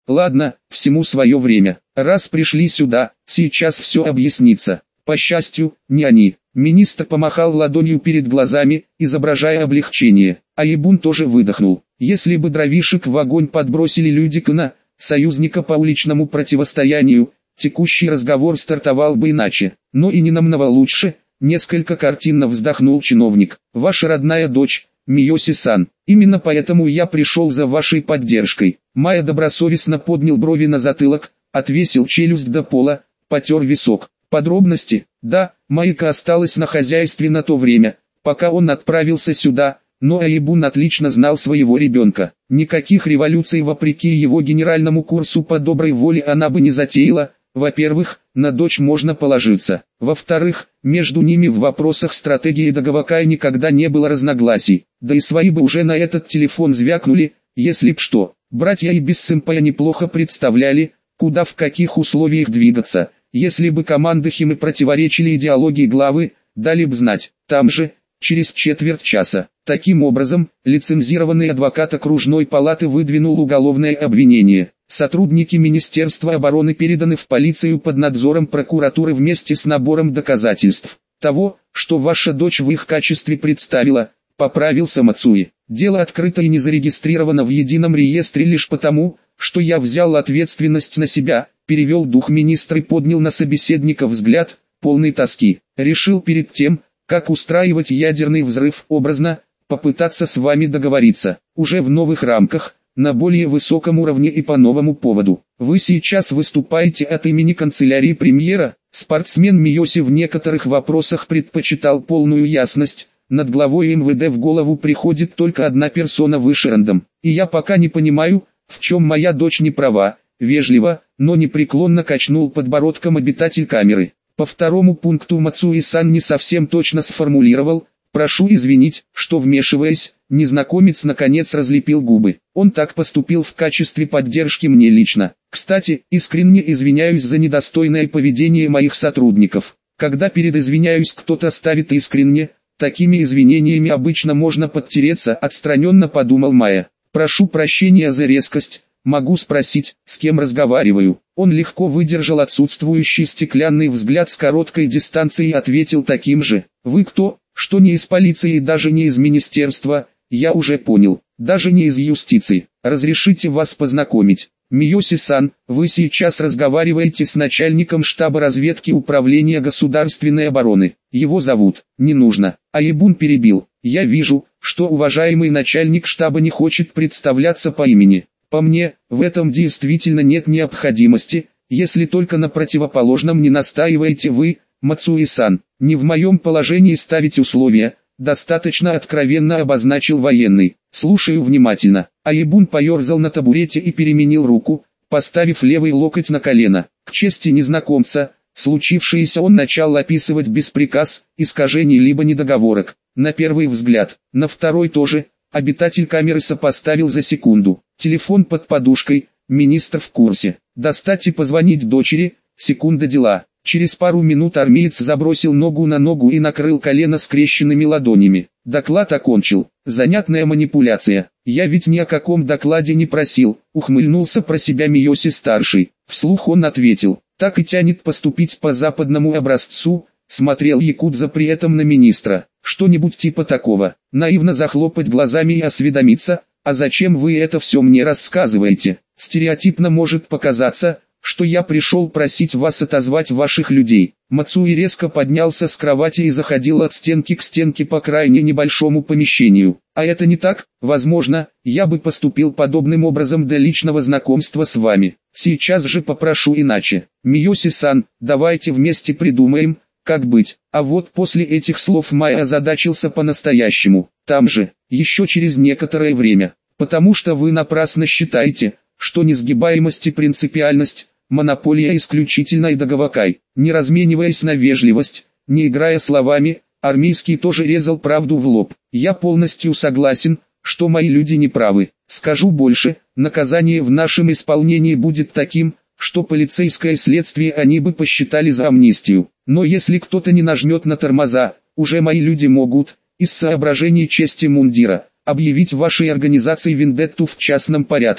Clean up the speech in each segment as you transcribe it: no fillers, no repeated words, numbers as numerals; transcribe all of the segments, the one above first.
Ладно, всему свое время. Раз пришли сюда, сейчас все объяснится. По счастью, не они. Министр помахал ладонью перед глазами, изображая облегчение. Айбун тоже выдохнул. Если бы дровишек в огонь подбросили люди Кна, союзника по уличному противостоянию, текущий разговор стартовал бы иначе. Но и не намного лучше, несколько картинно вздохнул чиновник. Ваша родная дочь, Миоси-сан. Именно поэтому я пришел за вашей поддержкой. Майя добросовестно поднял брови на затылок, отвесил челюсть до пола, потер висок. Подробности? Да, Майка осталась на хозяйстве на то время, пока он отправился сюда, но Айбун отлично знал своего ребенка. Никаких революций вопреки его генеральному курсу по доброй воле она бы не затеяла. Во-первых, на дочь можно положиться. Во-вторых, между ними в вопросах стратегии Дагавакая никогда не было разногласий. Да и свои бы уже на этот телефон звякнули, если б что. Братья и без сэмпая неплохо представляли, куда в каких условиях двигаться. Если бы команды Химы противоречили идеологии главы, дали б знать. Там же, через четверть часа. Таким образом, лицензированный адвокат окружной палаты выдвинул уголовное обвинение. Сотрудники Министерства обороны переданы в полицию под надзором прокуратуры вместе с набором доказательств того, что ваша дочь в их качестве представила, поправился Мацуи. Дело открыто и не зарегистрировано в едином реестре лишь потому, что я взял ответственность на себя, перевел дух министр и поднял на собеседника взгляд, полный тоски. Решил перед тем, как устраивать ядерный взрыв образно, попытаться с вами договориться, уже в новых рамках, на более высоком уровне и по новому поводу. Вы сейчас выступаете от имени канцелярии премьера. Спортсмен Миоси в некоторых вопросах предпочитал полную ясность. Над главой МВД в голову приходит только одна персона выше рангом. И я пока не понимаю, в чем моя дочь не права. Вежливо, но непреклонно качнул подбородком обитатель камеры. По второму пункту Мацуи-сан не совсем точно сформулировал. Прошу извинить, что вмешиваясь, незнакомец наконец разлепил губы. Он так поступил в качестве поддержки мне лично. Кстати, искренне извиняюсь за недостойное поведение моих сотрудников. Когда перед извиняюсь кто-то ставит искренне, такими извинениями обычно можно подтереться, отстраненно подумал Майя. Прошу прощения за резкость, могу спросить, с кем разговариваю. Он легко выдержал отсутствующий стеклянный взгляд с короткой дистанции и ответил таким же. Вы кто? Что не из полиции и даже не из министерства, я уже понял, даже не из юстиции. Разрешите вас познакомить. Миоси-сан, вы сейчас разговариваете с начальником штаба разведки Управления государственной обороны. Его зовут, не нужно. Айбун перебил. Я вижу, что уважаемый начальник штаба не хочет представляться по имени. По мне, в этом действительно нет необходимости, если только на противоположном не настаиваете вы, Мацуи-сан. Не в моем положении ставить условия, достаточно откровенно обозначил военный. Слушаю внимательно. Айбун поерзал на табурете и переменил руку, поставив левый локоть на колено. К чести незнакомца, случившееся он начал описывать без приказ, искажений либо недоговорок. На первый взгляд, на второй тоже, обитатель камеры сопоставил за секунду. Телефон под подушкой, министр в курсе. Достать и позвонить дочери, секунда дела. Через пару минут армеец забросил ногу на ногу и накрыл колено скрещенными ладонями. Доклад окончил. Занятная манипуляция. Я ведь ни о каком докладе не просил, ухмыльнулся про себя Миоси-старший. Вслух он ответил, так и тянет поступить по западному образцу, смотрел якудза при этом на министра. Что-нибудь типа такого. Наивно захлопать глазами и осведомиться, а зачем вы это все мне рассказываете? Стереотипно может показаться, что я пришел просить вас отозвать ваших людей. Мацуи резко поднялся с кровати и заходил от стенки к стенке по крайне небольшому помещению. А это не так? Возможно, я бы поступил подобным образом для личного знакомства с вами. Сейчас же попрошу иначе. Миоси-сан, давайте вместе придумаем, как быть. А вот после этих слов Майя озадачился по-настоящему. Там же, еще через некоторое время. Потому что вы напрасно считаете, что несгибаемость и принципиальность – монополия исключительно и Дагавакай. Не размениваясь на вежливость, не играя словами, армейский тоже резал правду в лоб. Я полностью согласен, что мои люди не правы. Скажу больше, наказание в нашем исполнении будет таким, что полицейское следствие они бы посчитали за амнистию. Но если кто-то не нажмет на тормоза, уже мои люди могут, из соображений чести мундира, объявить вашей организации вендетту в частном порядке.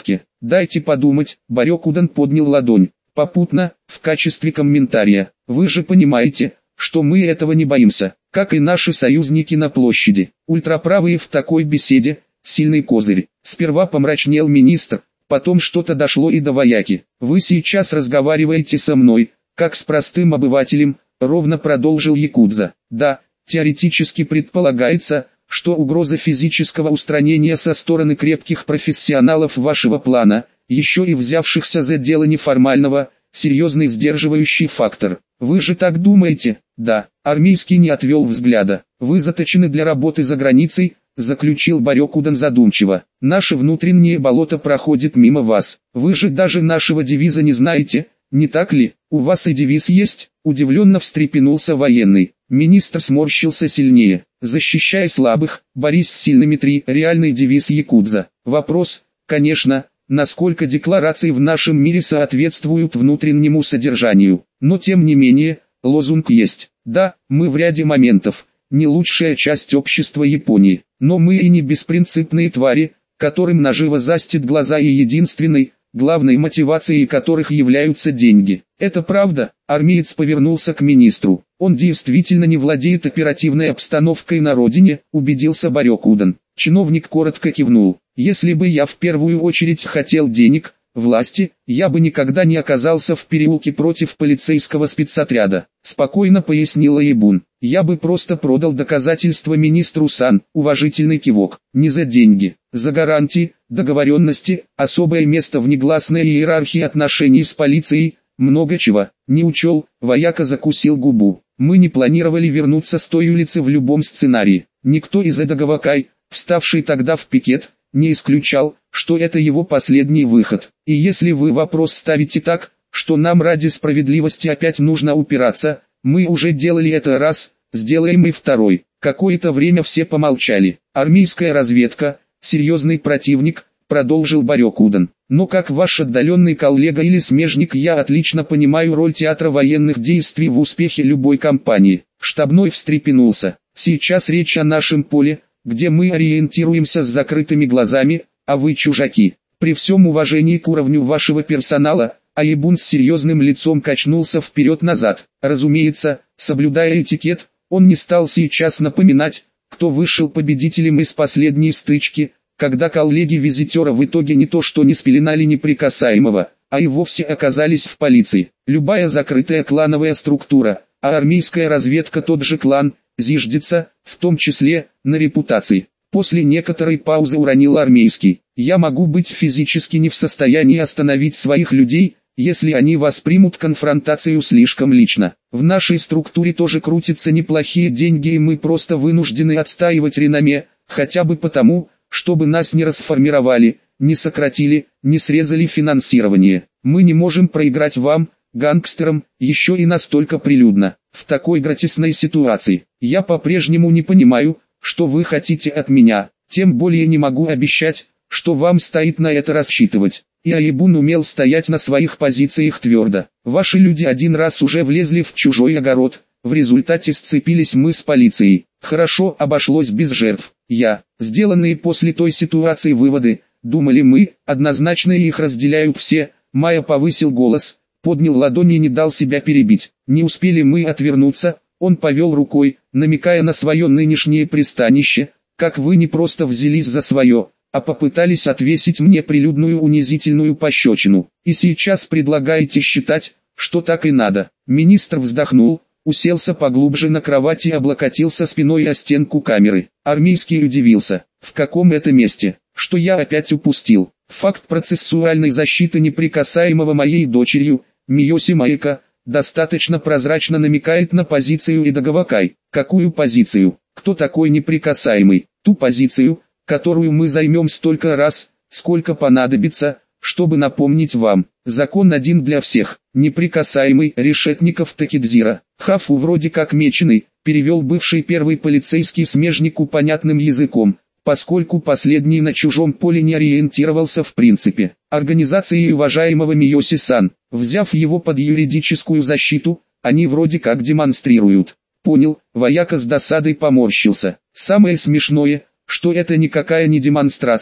Дайте подумать, Барёкудан поднял ладонь. Попутно, в качестве комментария, вы же понимаете, что мы этого не боимся, как и наши союзники на площади. Ультраправые в такой беседе – сильный козырь. Сперва помрачнел министр, потом что-то дошло и до вояки. Вы сейчас разговариваете со мной, как с простым обывателем, ровно продолжил якудза. Да, теоретически предполагается, что угроза физического устранения со стороны крепких профессионалов вашего плана, еще и взявшихся за дело неформального, серьезный сдерживающий фактор. Вы же так думаете? Да. Армейский не отвел взгляда. Вы заточены для работы за границей, заключил Барёкудан задумчиво. Наше внутреннее болото проходит мимо вас. Вы же даже нашего девиза не знаете, не так ли? У вас и девиз есть? Удивленно встрепенулся военный. Министр сморщился сильнее. Защищай слабых, борись с сильными. 3. Реальный девиз якудза. Вопрос, конечно, насколько декларации в нашем мире соответствуют внутреннему содержанию. Но тем не менее, лозунг есть. Да, мы в ряде моментов не лучшая часть общества Японии, но мы и не беспринципные твари, которым наживо застит глаза и единственной, главной мотивацией которых являются деньги. Это правда. Армеец повернулся к министру. Он действительно не владеет оперативной обстановкой на родине, убедился Барёкудан. Чиновник коротко кивнул. Если бы я в первую очередь хотел денег, власти, я бы никогда не оказался в переулке против полицейского спецотряда, спокойно пояснила Ибун. Я бы просто продал доказательства министру Сан, уважительный кивок, не за деньги, за гарантии, договоренности, особое место в негласной иерархии отношений с полицией, много чего, не учел, вояка закусил губу. Мы не планировали вернуться с той улицы в любом сценарии, никто из Эдагавакай, вставший тогда в пикет, не исключал, что это его последний выход. И если вы вопрос ставите так, что нам ради справедливости опять нужно упираться, мы уже делали это раз, сделаем и второй. Какое-то время все помолчали. Армейская разведка, серьезный противник, продолжил Барёкудан. Но как ваш отдаленный коллега или смежник я отлично понимаю роль театра военных действий в успехе любой кампании. Штабной встрепенулся. Сейчас речь о нашем поле, где мы ориентируемся с закрытыми глазами, а вы чужаки. При всем уважении к уровню вашего персонала, Айбун с серьезным лицом качнулся вперед-назад. Разумеется, соблюдая этикет, он не стал сейчас напоминать, кто вышел победителем из последней стычки, когда коллеги-визитера в итоге не то что не спеленали неприкасаемого, а и вовсе оказались в полиции. Любая закрытая клановая структура, а армейская разведка тот же клан, зиждется, в том числе, на репутации. После некоторой паузы уронил армейский. Я могу быть физически не в состоянии остановить своих людей, если они воспримут конфронтацию слишком лично. В нашей структуре тоже крутятся неплохие деньги и мы просто вынуждены отстаивать реноме, хотя бы потому, чтобы нас не расформировали, не сократили, не срезали финансирование. Мы не можем проиграть вам, гангстерам, еще и настолько прилюдно. В такой гратисной ситуации, я по-прежнему не понимаю, что вы хотите от меня, тем более не могу обещать, что вам стоит на это рассчитывать. И Айбун умел стоять на своих позициях твердо. Ваши люди один раз уже влезли в чужой огород, в результате сцепились мы с полицией. Хорошо обошлось без жертв. Сделанные после той ситуации выводы, думали мы, однозначно их разделяют все. Майя повысил голос, поднял ладони и не дал себя перебить. Не успели мы отвернуться, он повел рукой, намекая на свое нынешнее пристанище, как вы не просто взялись за свое, а попытались отвесить мне прилюдную унизительную пощечину. И сейчас предлагаете считать, что так и надо. Министр вздохнул, уселся поглубже на кровати и облокотился спиной о стенку камеры. Армейский удивился. В каком это месте? Что я опять упустил? Факт процессуальной защиты неприкасаемого моей дочерью, Миоси Маэка, достаточно прозрачно намекает на позицию Эдагавакай. Какую позицию? Кто такой неприкасаемый? Ту позицию, которую мы займем столько раз, сколько понадобится, чтобы напомнить вам. Закон один для всех. Неприкасаемый. Решетников Такидзира. Хафу вроде как меченый, перевел бывший первый полицейский смежнику понятным языком, поскольку последний на чужом поле не ориентировался в принципе. Организации уважаемого Миоси-сан, взяв его под юридическую защиту, они вроде как демонстрируют. Понял, вояка с досадой поморщился. Самое смешное, что это никакая не демонстрация,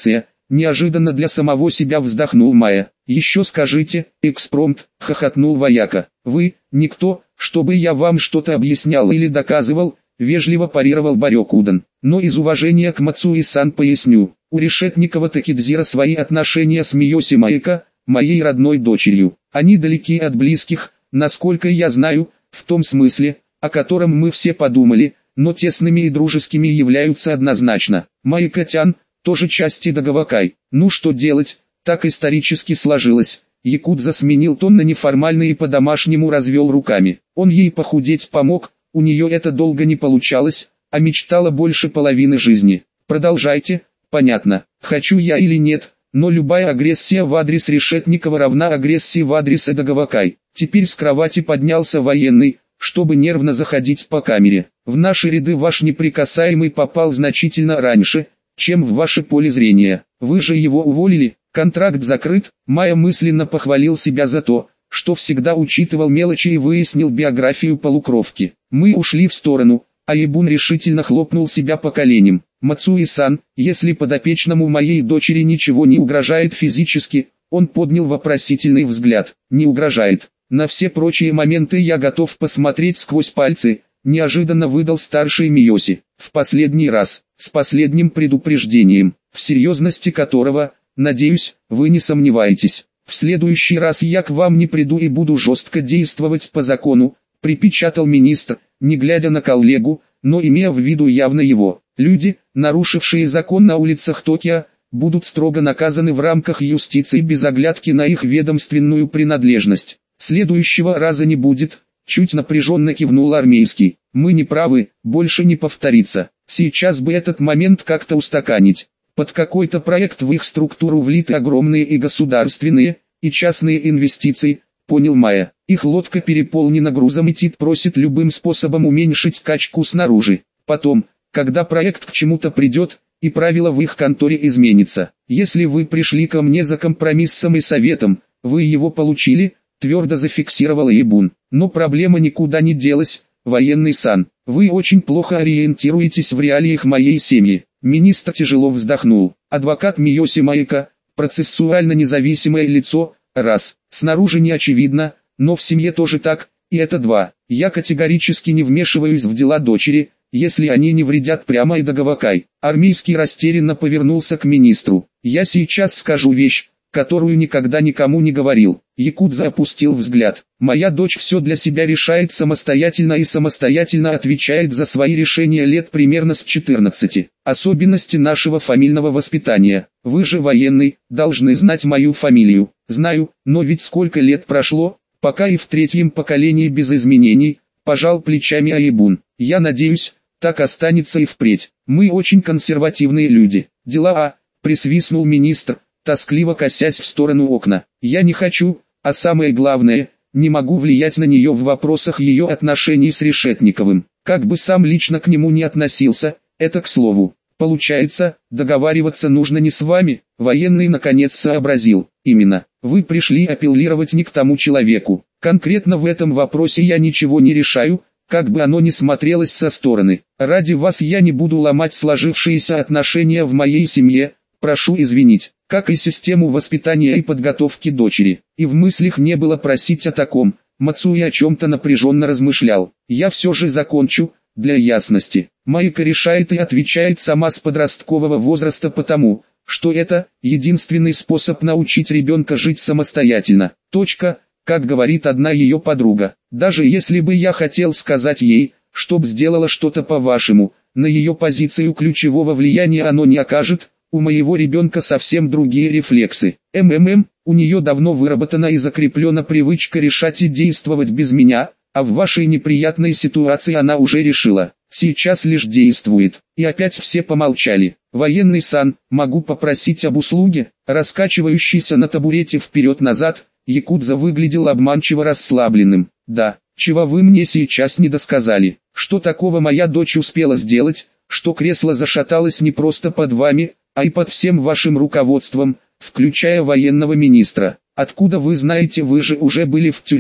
неожиданно для самого себя вздохнул Майя. Еще скажите, экспромт, хохотнул вояка. Вы, никто, чтобы я вам что-то объяснял или доказывал, вежливо парировал Барёкудан. Но из уважения к Мацуи-сан поясню, у Решетникова Такидзира свои отношения с Миёси Маэко, моей родной дочерью. Они далеки от близких, насколько я знаю, в том смысле, о котором мы все подумали, но тесными и дружескими являются однозначно. Маэко-тян, тоже части Дагавакай. Ну что делать, так исторически сложилось. Якудза сменил тон на неформальный и по-домашнему развел руками. Он ей похудеть помог, у нее это долго не получалось, а мечтала больше половины жизни. Продолжайте, понятно, хочу я или нет, но любая агрессия в адрес Решетникова равна агрессии в адрес Эдагавакай. Теперь с кровати поднялся военный, чтобы нервно заходить по камере. В наши ряды ваш неприкасаемый попал значительно раньше, чем в ваше поле зрения. Вы же его уволили, контракт закрыт. Майя мысленно похвалил себя за то, что всегда учитывал мелочи и выяснил биографию полукровки. Мы ушли в сторону, а Ибун решительно хлопнул себя по коленям. Мацуи-сан, если подопечному моей дочери ничего не угрожает физически, он поднял вопросительный взгляд. Не угрожает. На все прочие моменты я готов посмотреть сквозь пальцы, неожиданно выдал старший Миёси. В последний раз, с последним предупреждением, в серьезности которого, надеюсь, вы не сомневаетесь. В следующий раз я к вам не приду и буду жестко действовать по закону, припечатал министр, не глядя на коллегу, но имея в виду явно его. Люди, нарушившие закон на улицах Токио, будут строго наказаны в рамках юстиции без оглядки на их ведомственную принадлежность. Следующего раза не будет, чуть напряженно кивнул армейский. Мы не правы, больше не повторится. Сейчас бы этот момент как-то устаканить. Под какой-то проект в их структуру влиты огромные и государственные, и частные инвестиции, понял Майя. Их лодка переполнена грузом и ТИТ просит любым способом уменьшить качку снаружи. Потом, когда проект к чему-то придет, и правила в их конторе изменится. Если вы пришли ко мне за компромиссом и советом, вы его получили, твердо зафиксировал Ибун. Но проблема никуда не делась, военный сан. Вы очень плохо ориентируетесь в реалиях моей семьи. Министр тяжело вздохнул. Адвокат Миёси Маэко, процессуально независимое лицо, раз. Снаружи не очевидно, но в семье тоже так, и это два. Я категорически не вмешиваюсь в дела дочери, если они не вредят прямо и Дагавакай. Армейский растерянно повернулся к министру. Я сейчас скажу вещь, которую никогда никому не говорил. Якудза опустил взгляд. Моя дочь все для себя решает самостоятельно и самостоятельно отвечает за свои решения лет примерно с 14. Особенности нашего фамильного воспитания. Вы же военный, должны знать мою фамилию. Знаю, но ведь сколько лет прошло, пока и в третьем поколении без изменений, пожал плечами Аибун. Я надеюсь, так останется и впредь. Мы очень консервативные люди. Дела присвистнул министр, тоскливо косясь в сторону окна. Я не хочу, а самое главное, не могу влиять на нее в вопросах ее отношений с Решетниковым. Как бы сам лично к нему не относился, это к слову. Получается, договариваться нужно не с вами, военный наконец сообразил. Именно, вы пришли апеллировать не к тому человеку. Конкретно в этом вопросе я ничего не решаю, как бы оно ни смотрелось со стороны. Ради вас я не буду ломать сложившиеся отношения в моей семье, прошу извинить, как и систему воспитания и подготовки дочери. И в мыслях не было просить о таком. Мацуи о чем-то напряженно размышлял. Я все же закончу, для ясности. Маэко решает и отвечает сама с подросткового возраста потому, что это единственный способ научить ребенка жить самостоятельно. Точка. Как говорит одна ее подруга, даже если бы я хотел сказать ей, чтоб сделала что-то по-вашему, на ее позицию ключевого влияния оно не окажет, у моего ребенка совсем другие рефлексы. У нее давно выработана и закреплена привычка решать и действовать без меня, а в вашей неприятной ситуации она уже решила, сейчас лишь действует. И опять все помолчали. Военный сан, могу попросить об услуге, раскачивающийся на табурете вперед-назад. Якудза выглядел обманчиво расслабленным. Да, чего вы мне сейчас не досказали? Что такого моя дочь успела сделать, что кресло зашаталось не просто под вами, а и под всем вашим руководством, включая военного министра? Откуда вы знаете, вы же уже были в тюрьме?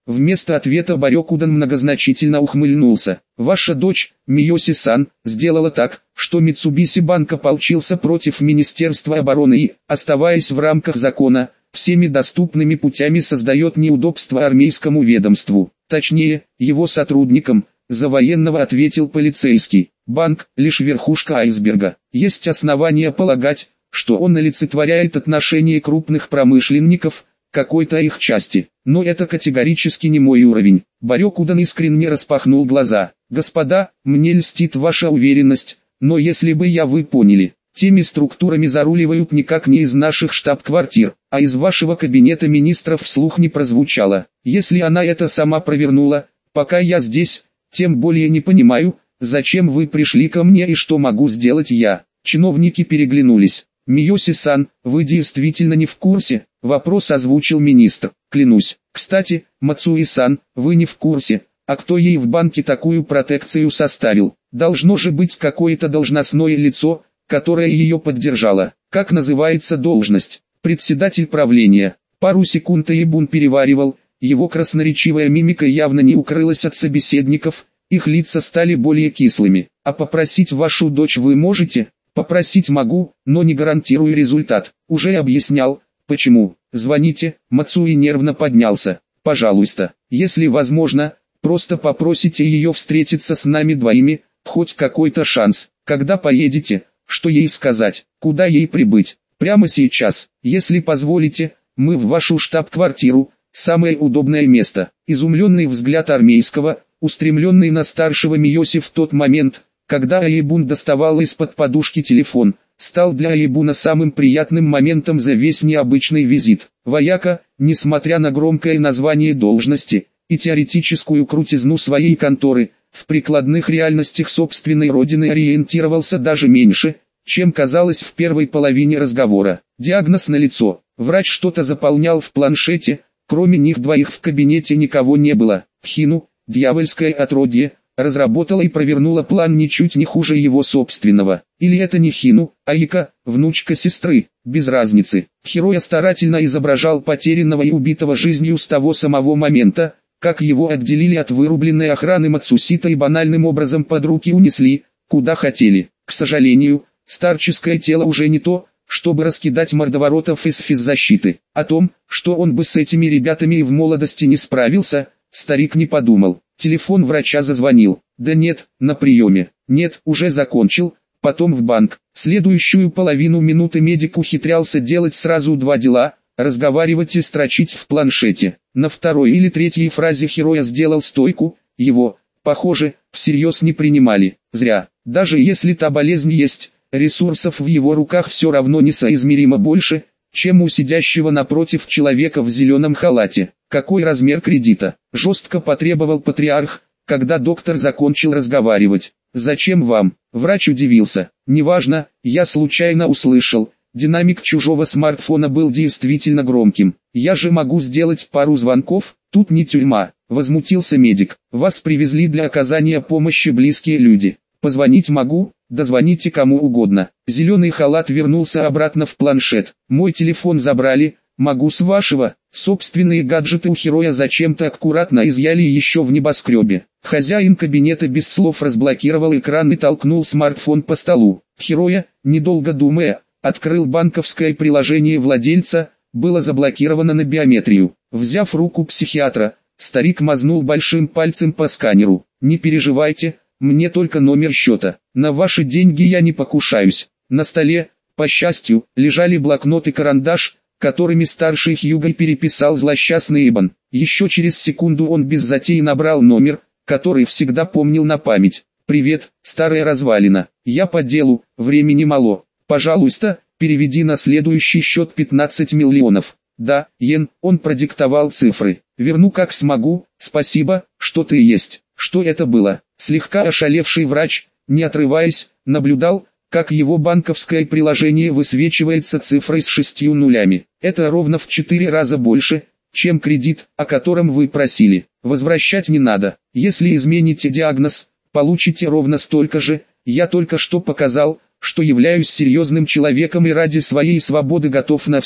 Вместо ответа Барёкудан многозначительно ухмыльнулся. Ваша дочь, Миёси-сан, сделала так, что Митсубиси Банк ополчился против Министерства обороны и, оставаясь в рамках закона, всеми доступными путями создает неудобства армейскому ведомству, точнее, его сотрудникам. За военного ответил полицейский. Банк – лишь верхушка айсберга. Есть основания полагать, что он олицетворяет отношение крупных промышленников к какой-то их части. Но это категорически не мой уровень. Барёкудан искренне распахнул глаза. Господа, мне льстит ваша уверенность, но если бы вы поняли, теми структурами заруливают никак не из наших штаб-квартир, а из вашего кабинета министров вслух не прозвучало. Если она это сама провернула, пока я здесь, тем более не понимаю, зачем вы пришли ко мне и что могу сделать я. Чиновники переглянулись. Миёси-сан, вы действительно не в курсе? Вопрос озвучил министр. Клянусь. Кстати, Мацуи-сан, вы не в курсе, а кто ей в банке такую протекцию составил? Должно же быть какое-то должностное лицо, которое ее поддержало. Как называется должность? Председатель правления. Пару секунд Аибун переваривал. Его красноречивая мимика явно не укрылась от собеседников, их лица стали более кислыми. А попросить вашу дочь вы можете? Попросить могу, но не гарантирую результат. Уже объяснял, почему. Звоните, Мацуи нервно поднялся. Пожалуйста, если возможно, просто попросите ее встретиться с нами двоими, хоть какой-то шанс. Когда поедете, что ей сказать, куда ей прибыть? Прямо сейчас, если позволите, мы в вашу штаб-квартиру. Самое удобное место. Изумленный взгляд армейского, устремленный на старшего Миёси в тот момент, когда Аибун доставал из-под подушки телефон, стал для Аибуна самым приятным моментом за весь необычный визит. Вояка, несмотря на громкое название должности и теоретическую крутизну своей конторы, в прикладных реальностях собственной родины ориентировался даже меньше, чем казалось в первой половине разговора. Диагноз налицо. Врач что-то заполнял в планшете. Кроме них двоих в кабинете никого не было. Хину, дьявольское отродье, разработала и провернула план ничуть не хуже его собственного. Или это не Хину, а Ика, внучка сестры, без разницы. Хироя старательно изображал потерянного и убитого жизнью с того самого момента, как его отделили от вырубленной охраны Мацусита и банальным образом под руки унесли, куда хотели. К сожалению, старческое тело уже не то, чтобы раскидать мордоворотов из физзащиты. О том, что он бы с этими ребятами и в молодости не справился, старик не подумал. Телефон врача зазвонил. Да нет, на приеме. Нет, уже закончил. Потом в банк. Следующую половину минуты медик ухитрялся делать сразу два дела: разговаривать и строчить в планшете. На второй или третьей фразе Хироя сделал стойку. Его, похоже, всерьез не принимали. Зря. Даже если та болезнь есть, ресурсов в его руках все равно несоизмеримо больше, чем у сидящего напротив человека в зеленом халате. Какой размер кредита? Жестко потребовал патриарх, когда доктор закончил разговаривать. Зачем вам? Врач удивился. Неважно, я случайно услышал. Динамик чужого смартфона был действительно громким. Я же могу сделать пару звонков, тут не тюрьма. Возмутился медик. Вас привезли для оказания помощи близкие люди. Позвонить могу, дозвоните кому угодно. Зеленый халат вернулся обратно в планшет. Мой телефон забрали, могу с вашего. Собственные гаджеты у Хироя зачем-то аккуратно изъяли еще в небоскребе. Хозяин кабинета без слов разблокировал экран и толкнул смартфон по столу. Хироя, недолго думая, открыл банковское приложение владельца, было заблокировано на биометрию. Взяв руку психиатра, старик мазнул большим пальцем по сканеру. Не переживайте, мне только номер счета. На ваши деньги я не покушаюсь. На столе, по счастью, лежали блокнот и карандаш, которыми старший Хьюго переписал злосчастный Ибан. Еще через секунду он без затей набрал номер, который всегда помнил на память. «Привет, старая развалина. Я по делу, времени мало. Пожалуйста, переведи на следующий счет 15 миллионов». «Да, Йен», он продиктовал цифры. «Верну как смогу, спасибо, что ты есть». Что это было? Слегка ошалевший врач, не отрываясь, наблюдал, как его банковское приложение высвечивается цифрой с 6 нулями. Это ровно в 4 раза больше, чем кредит, о котором вы просили. Возвращать не надо. Если измените диагноз, получите ровно столько же. Я только что показал, что являюсь серьезным человеком и ради своей свободы готов на все.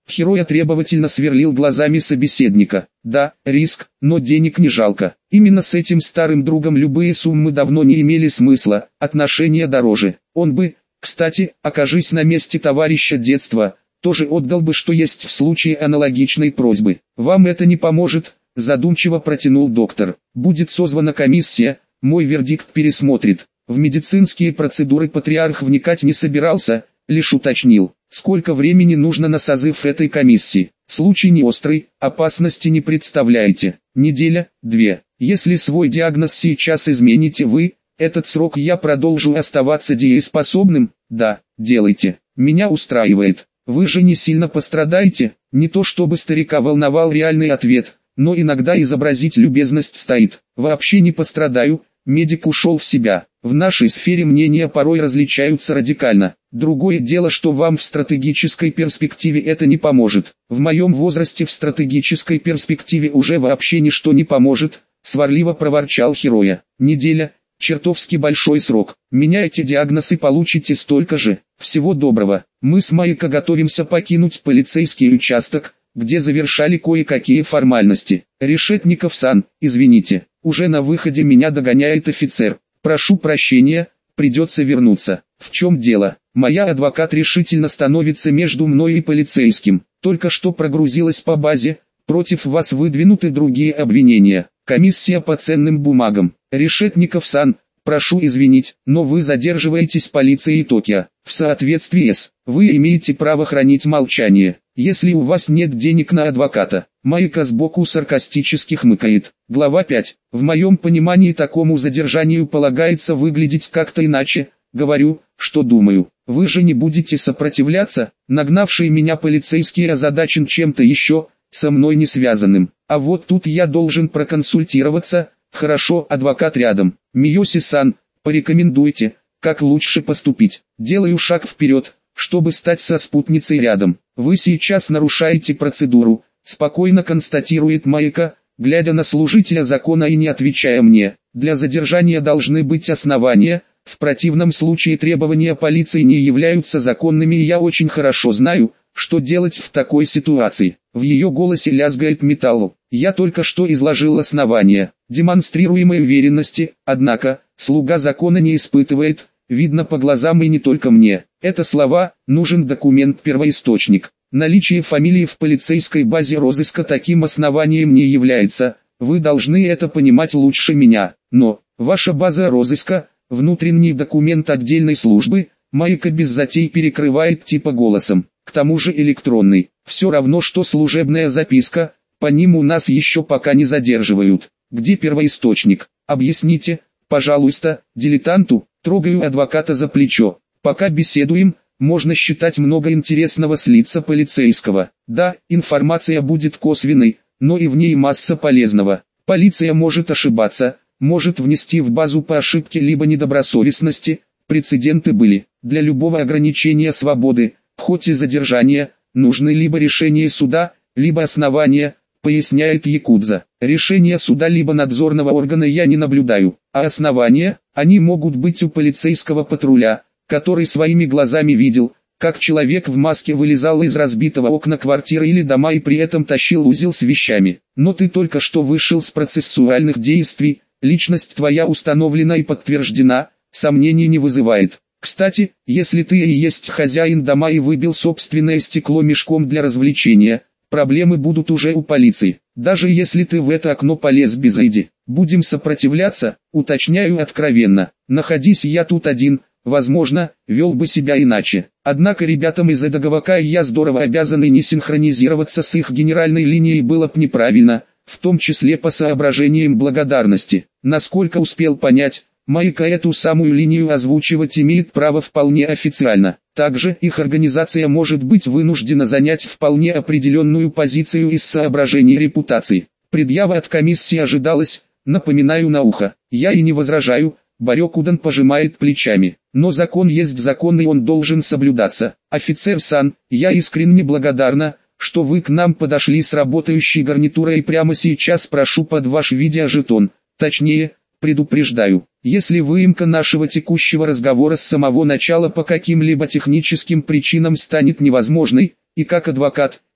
Хироя требовательно сверлил глазами собеседника. Да, риск, но денег не жалко. Именно с этим старым другом любые суммы давно не имели смысла, отношения дороже. Он бы, кстати, окажись на месте товарища детства, тоже отдал бы что есть в случае аналогичной просьбы. Вам это не поможет, задумчиво протянул доктор. Будет созвана комиссия, мой вердикт пересмотрит. В медицинские процедуры патриарх вникать не собирался, лишь уточнил, сколько времени нужно на созыв этой комиссии. Случай не острый, опасности не представляете. Неделя, две. Если свой диагноз сейчас измените вы, этот срок я продолжу оставаться дееспособным. Да, делайте. Меня устраивает. Вы же не сильно пострадаете? Не то чтобы старика волновал реальный ответ, но иногда изобразить любезность стоит. Вообще не пострадаю. Медик ушел в себя. В нашей сфере мнения порой различаются радикально. Другое дело, что вам в стратегической перспективе это не поможет. В моем возрасте в стратегической перспективе уже вообще ничто не поможет, сварливо проворчал Хироя. Неделя, чертовски большой срок. Меняйте диагноз и получите столько же. Всего доброго. Мы с Майко готовимся покинуть полицейский участок, где завершали кое-какие формальности. Решетников-сан, извините, уже на выходе меня догоняет офицер. Прошу прощения, придется вернуться. В чем дело? Моя адвокат решительно становится между мной и полицейским. Только что прогрузилась по базе, против вас выдвинуты другие обвинения. Комиссия по ценным бумагам. Решетников-сан, прошу извинить, но вы задерживаетесь полицией Токио. В соответствии с, вы имеете право хранить молчание, если у вас нет денег на адвоката. Майка сбоку саркастически хмыкает. Глава 5. В моем понимании такому задержанию полагается выглядеть как-то иначе. Говорю, что думаю. Вы же не будете сопротивляться? Нагнавший меня полицейский озадачен чем-то еще, со мной не связанным. А вот тут я должен проконсультироваться. Хорошо, адвокат рядом. Миоси-сан, порекомендуйте, как лучше поступить. Делаю шаг вперед, чтобы стать со спутницей рядом. Вы сейчас нарушаете процедуру, спокойно констатирует Майка, глядя на служителя закона и не отвечая мне. Для задержания должны быть основания, в противном случае требования полиции не являются законными, и я очень хорошо знаю, что делать в такой ситуации. В ее голосе лязгает металл. Я только что изложил основания, демонстрируемой уверенности, однако, слуга закона не испытывает, видно по глазам и не только мне. Это слова, нужен документ-первоисточник. Наличие фамилии в полицейской базе розыска таким основанием не является, вы должны это понимать лучше меня. Но, ваша база розыска, внутренний документ отдельной службы, Майка без затей перекрывает типа голосом. К тому же электронный, все равно что служебная записка, по ним у нас еще пока не задерживают. Где первоисточник? Объясните, пожалуйста, дилетанту. Трогаю адвоката за плечо. Пока беседуем, можно считать много интересного с лица полицейского. Да, информация будет косвенной, но и в ней масса полезного. Полиция может ошибаться, может внести в базу по ошибке либо недобросовестности. Прецеденты были. Для любого ограничения свободы, хоть и задержания, нужны либо решение суда, либо основания, поясняет Якудза. Решение суда либо надзорного органа я не наблюдаю, а основания, они могут быть у полицейского патруля, который своими глазами видел, как человек в маске вылезал из разбитого окна квартиры или дома и при этом тащил узел с вещами. Но ты только что вышел с процессуальных действий, личность твоя установлена и подтверждена, сомнений не вызывает. Кстати, если ты и есть хозяин дома и выбил собственное стекло мешком для развлечения, проблемы будут уже у полиции. Даже если ты в это окно полез без ID, будем сопротивляться, уточняю откровенно. Находись я тут один, возможно, вел бы себя иначе. Однако ребятам из Эдоговака я здорово обязан, и не синхронизироваться с их генеральной линией было б неправильно, в том числе по соображениям благодарности. Насколько успел понять, Майка эту самую линию озвучивать имеет право вполне официально. Также их организация может быть вынуждена занять вполне определенную позицию из соображений репутации. Предъява от комиссии ожидалась, напоминаю на ухо. Я и не возражаю, Барёкудан пожимает плечами. Но закон есть закон, и он должен соблюдаться. Офицер-сан, я искренне благодарна, что вы к нам подошли с работающей гарнитурой, и прямо сейчас прошу под ваш видеожетон. Точнее, предупреждаю, если выемка нашего текущего разговора с самого начала по каким-либо техническим причинам станет невозможной, и как адвокат,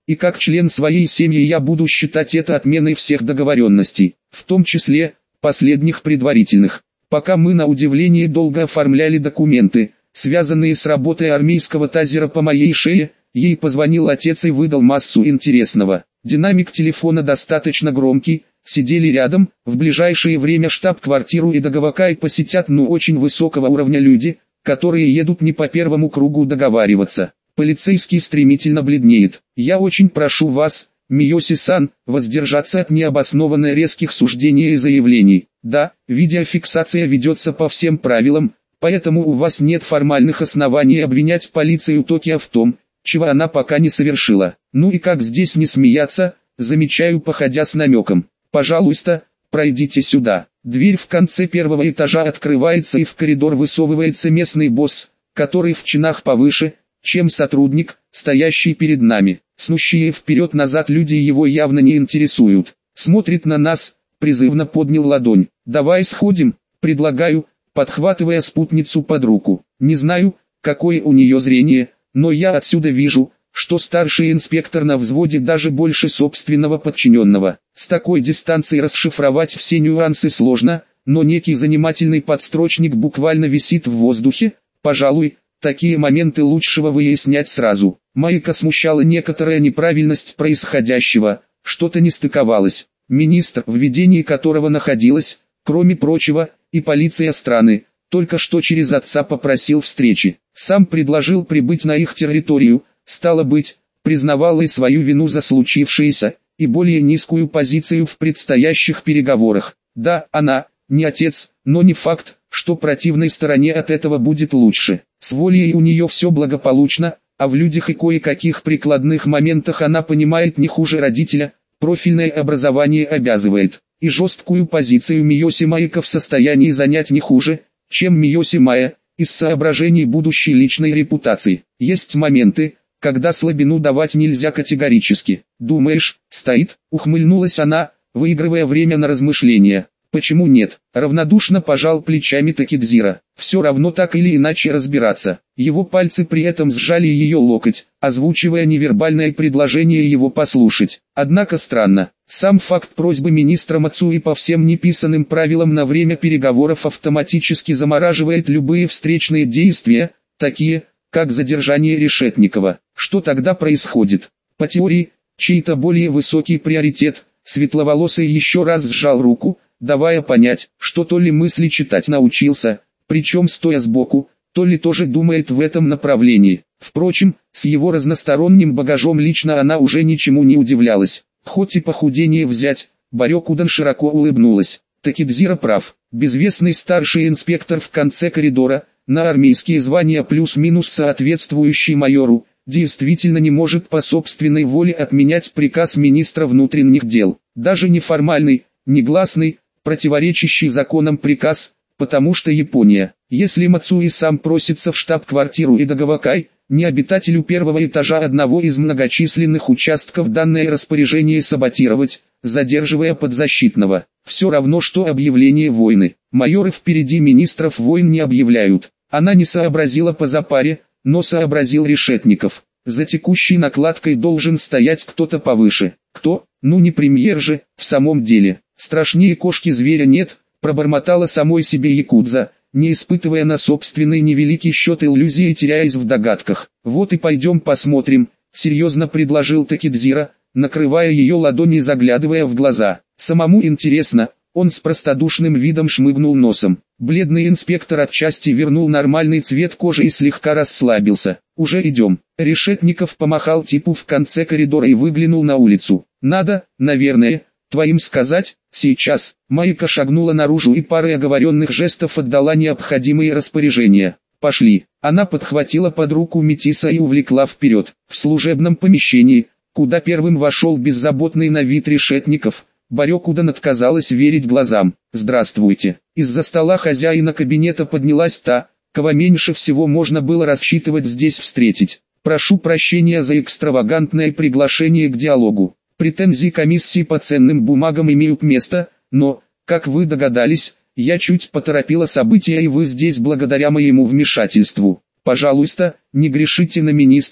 и как член своей семьи я буду считать это отменой всех договоренностей, в том числе последних предварительных. Пока мы на удивление долго оформляли документы, связанные с работой армейского тазера по моей шее, ей позвонил отец и выдал массу интересного. Динамик телефона достаточно громкий, сидели рядом, в ближайшее время штаб-квартиру и Дагавакай посетят очень высокого уровня люди, которые едут не по первому кругу договариваться. Полицейский стремительно бледнеет. Я очень прошу вас, Миоси-сан, воздержаться от необоснованно резких суждений и заявлений. Да, видеофиксация ведется по всем правилам, поэтому у вас нет формальных оснований обвинять полицию Токио в том, чего она пока не совершила. Ну и как здесь не смеяться, замечаю, походя с намеком. Пожалуйста, пройдите сюда. Дверь в конце первого этажа открывается и в коридор высовывается местный босс, который в чинах повыше, чем сотрудник, стоящий перед нами. Снущие вперед-назад люди его явно не интересуют. Смотрит на нас, призывно поднял ладонь. «Давай сходим», предлагаю, подхватывая спутницу под руку. Не знаю, какое у нее зрение, но я отсюда вижу, что старший инспектор на взводе даже больше собственного подчиненного. С такой дистанции расшифровать все нюансы сложно, но некий занимательный подстрочник буквально висит в воздухе. Пожалуй, такие моменты лучшего выяснять сразу. Майка смущала некоторая неправильность происходящего, что-то не стыковалось. Министр, в ведении которого находилась, кроме прочего, и полиция страны, только что через отца попросил встречи. Сам предложил прибыть на их территорию, стало быть, признавал и свою вину за случившееся, и более низкую позицию в предстоящих переговорах. Да, она, не отец, но не факт, что противной стороне от этого будет лучше. С волей у нее все благополучно, а в людях и кое-каких прикладных моментах она понимает не хуже родителя, профильное образование обязывает. И жесткую позицию Миоси Майка в состоянии занять не хуже, чем Миоси Майя, из соображений будущей личной репутации. Есть моменты, когда слабину давать нельзя категорически. «Думаешь, стоит?» — ухмыльнулась она, выигрывая время на размышления. «Почему нет?» — равнодушно пожал плечами Такидзира. «Все равно так или иначе разбираться». Его пальцы при этом сжали ее локоть, озвучивая невербальное предложение его послушать. Однако странно, сам факт просьбы министра Мацуи по всем неписанным правилам на время переговоров автоматически замораживает любые встречные действия, такие, как задержание Решетникова. Что тогда происходит? По теории, чей-то более высокий приоритет, светловолосый еще раз сжал руку, давая понять, что то ли мысли читать научился, причем стоя сбоку, то ли тоже думает в этом направлении. Впрочем, с его разносторонним багажом лично она уже ничему не удивлялась. Хоть и похудение взять, Барёкудан широко улыбнулась. Такидзира прав, безвестный старший инспектор в конце коридора, на армейские звания плюс-минус соответствующий майору, действительно не может по собственной воле отменять приказ министра внутренних дел. Даже неформальный, негласный, противоречащий законам приказ, потому что Япония. Если Мацуи сам просится в штаб-квартиру и Дагавакай, не обитателю первого этажа одного из многочисленных участков данное распоряжение саботировать, задерживая подзащитного, все равно что объявление войны. Майоры впереди министров войн не объявляют. Она не сообразила по запаре, но сообразил Решетников. За текущей накладкой должен стоять кто-то повыше. Кто? Ну не премьер же, в самом деле. Страшнее кошки зверя нет, пробормотала самой себе якудза, не испытывая на собственный невеликий счет иллюзии и теряясь в догадках. Вот и пойдем посмотрим, серьезно предложил Такидзира, накрывая ее ладони и заглядывая в глаза. Самому интересно, он с простодушным видом шмыгнул носом. Бледный инспектор отчасти вернул нормальный цвет кожи и слегка расслабился. Уже идем. Решетников помахал типу в конце коридора и выглянул на улицу. Надо, наверное, твоим сказать, сейчас. Майка шагнула наружу и парой оговоренных жестов отдала необходимые распоряжения. Пошли. Она подхватила под руку Метиса и увлекла вперед. В служебном помещении, куда первым вошел беззаботный на вид Решетников, Барёкудан отказалась верить глазам. «Здравствуйте». Из-за стола хозяина кабинета поднялась та, кого меньше всего можно было рассчитывать здесь встретить. «Прошу прощения за экстравагантное приглашение к диалогу. Претензии комиссии по ценным бумагам имеют место, но, как вы догадались, я чуть поторопила события и вы здесь благодаря моему вмешательству. Пожалуйста, не грешите на министра»,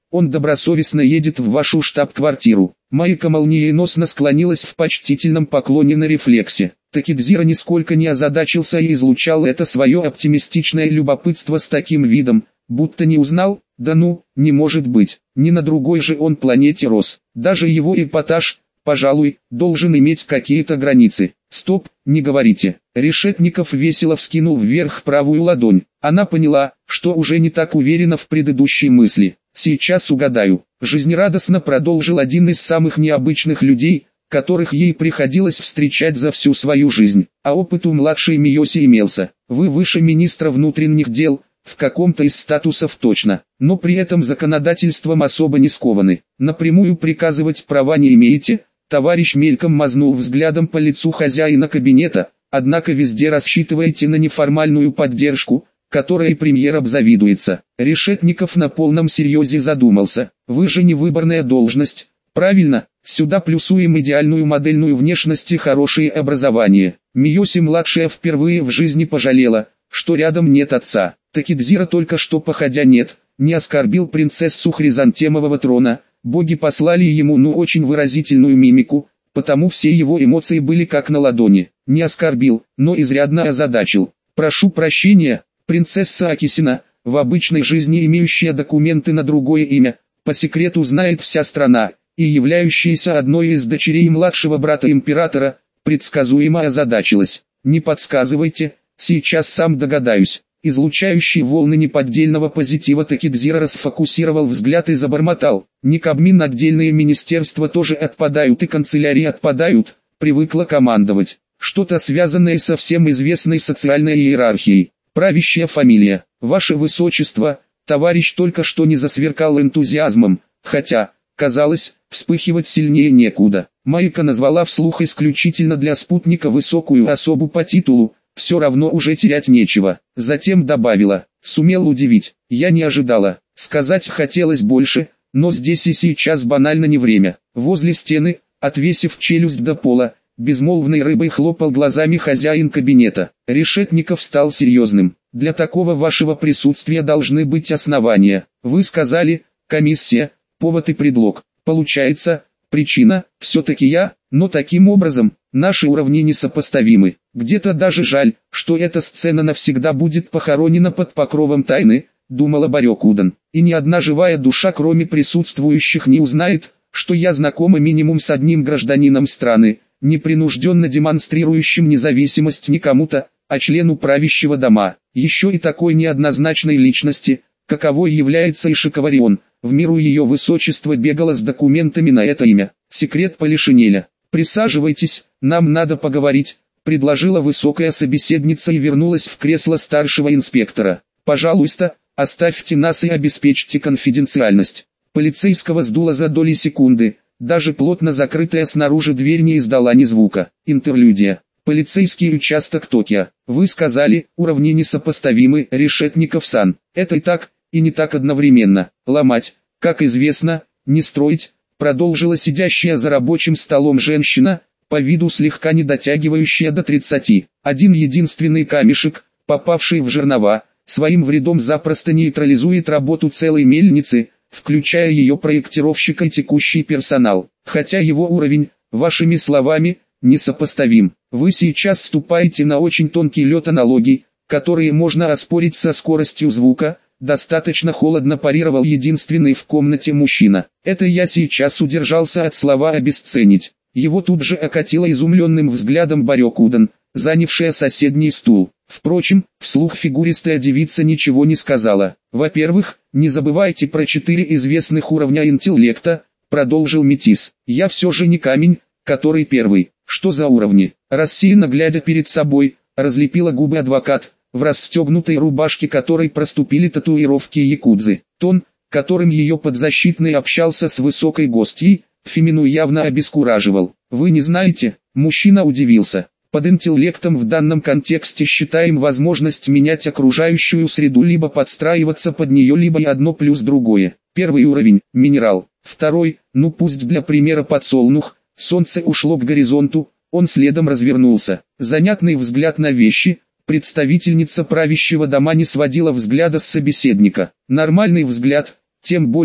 Он добросовестно едет в вашу штаб-квартиру. Майка молниеносно склонилась в почтительном поклоне на рефлексе. Такидзира нисколько не озадачился и излучал это свое оптимистичное любопытство с таким видом, будто не узнал. Да ну, не может быть, ни на другой же он планете рос. Даже его эпатаж, пожалуй, должен иметь какие-то границы. Стоп, не говорите. Решетников весело вскинул вверх правую ладонь. Она поняла, что уже не так уверена в предыдущей мысли. Сейчас угадаю. Жизнерадостно продолжил один из самых необычных людей, которых ей приходилось встречать за всю свою жизнь. А опыт у младшей Миоси имелся. Вы выше министра внутренних дел, в каком-то из статусов точно, но при этом законодательством особо не скованы. Напрямую приказывать права не имеете. Товарищ мельком мазнул взглядом по лицу хозяина кабинета, однако везде рассчитываете на неформальную поддержку, которой премьер обзавидуется. Решетников на полном серьезе задумался. Вы же не выборная должность. Правильно, сюда плюсуем идеальную модельную внешность и хорошее образование. Миоси-младшая впервые в жизни пожалела, что рядом нет отца. Такидзира только что походя не оскорбил принцессу хризантемового трона. Боги послали ему очень выразительную мимику, потому все его эмоции были как на ладони. Не оскорбил, но изрядно озадачил. Прошу прощения, принцесса Акисина, в обычной жизни имеющая документы на другое имя, по секрету знает вся страна, и являющаяся одной из дочерей младшего брата императора, предсказуемо озадачилась. Не подсказывайте, сейчас сам догадаюсь. Излучающий волны неподдельного позитива Такидзира расфокусировал взгляд и забормотал. Не Кабмин, отдельные министерства тоже отпадают и канцелярии отпадают, привыкла командовать. Что-то связанное со всем известной социальной иерархией. Правящая фамилия. Ваше Высочество, товарищ только что не засверкал энтузиазмом, хотя, казалось, вспыхивать сильнее некуда. Майка назвала вслух исключительно для спутника высокую особу по титулу, все равно уже терять нечего. Затем добавила, сумел удивить, я не ожидала, сказать хотелось больше, но здесь и сейчас банально не время. Возле стены, отвесив челюсть до пола, безмолвной рыбой хлопал глазами хозяин кабинета. Решетников стал серьезным. Для такого вашего присутствия должны быть основания. Вы сказали, комиссия, повод и предлог. Получается, причина, все-таки я, но таким образом, наши уровни несопоставимы. Где-то даже жаль, что эта сцена навсегда будет похоронена под покровом тайны, думала Барёкудан. И ни одна живая душа кроме присутствующих не узнает, что я знакома минимум с одним гражданином страны, непринужденно демонстрирующим независимость не кому-то, а члену правящего дома. Еще и такой неоднозначной личности, каковой является Ишикаварион. В миру ее высочество бегало с документами на это имя. Секрет Полишинеля. «Присаживайтесь, нам надо поговорить», — предложила высокая собеседница и вернулась в кресло старшего инспектора. «Пожалуйста, оставьте нас и обеспечьте конфиденциальность». Полицейского сдуло за доли секунды, даже плотно закрытая снаружи дверь не издала ни звука. Интерлюдия. Полицейский участок Токио. Вы сказали, уровни несопоставимы, Решетников-сан. Это и так, и не так одновременно. Ломать, как известно, не строить, продолжила сидящая за рабочим столом женщина, по виду слегка не дотягивающая до 30. Один единственный камешек, попавший в жернова, своим вредом запросто нейтрализует работу целой мельницы, включая ее проектировщика и текущий персонал. Хотя его уровень, вашими словами, несопоставим. Вы сейчас ступаете на очень тонкий лед аналогий, которые можно оспорить со скоростью звука. Достаточно холодно парировал единственный в комнате мужчина. Это я сейчас удержался от слова обесценить. Его тут же окатило изумленным взглядом Барёкудан, занявшая соседний стул. Впрочем, вслух фигуристая девица ничего не сказала. Во-первых, не забывайте про 4 известных уровня интеллекта, продолжил Метис. Я все же не камень, который первый. Что за уровни? Рассеянно глядя перед собой, разлепила губы адвокат, в расстегнутой рубашке которой проступили татуировки якудзы. Тон, которым ее подзащитный общался с высокой гостьей, Фемину явно обескураживал. «Вы не знаете?» Мужчина удивился. Под интеллектом в данном контексте считаем возможность менять окружающую среду, либо подстраиваться под нее, либо и одно плюс другое. Первый уровень – минерал. Второй, пусть для примера подсолнух. Солнце ушло к горизонту, он следом развернулся. Занятный взгляд на вещи. Представительница правящего дома не сводила взгляда с собеседника. Нормальный взгляд, тем более,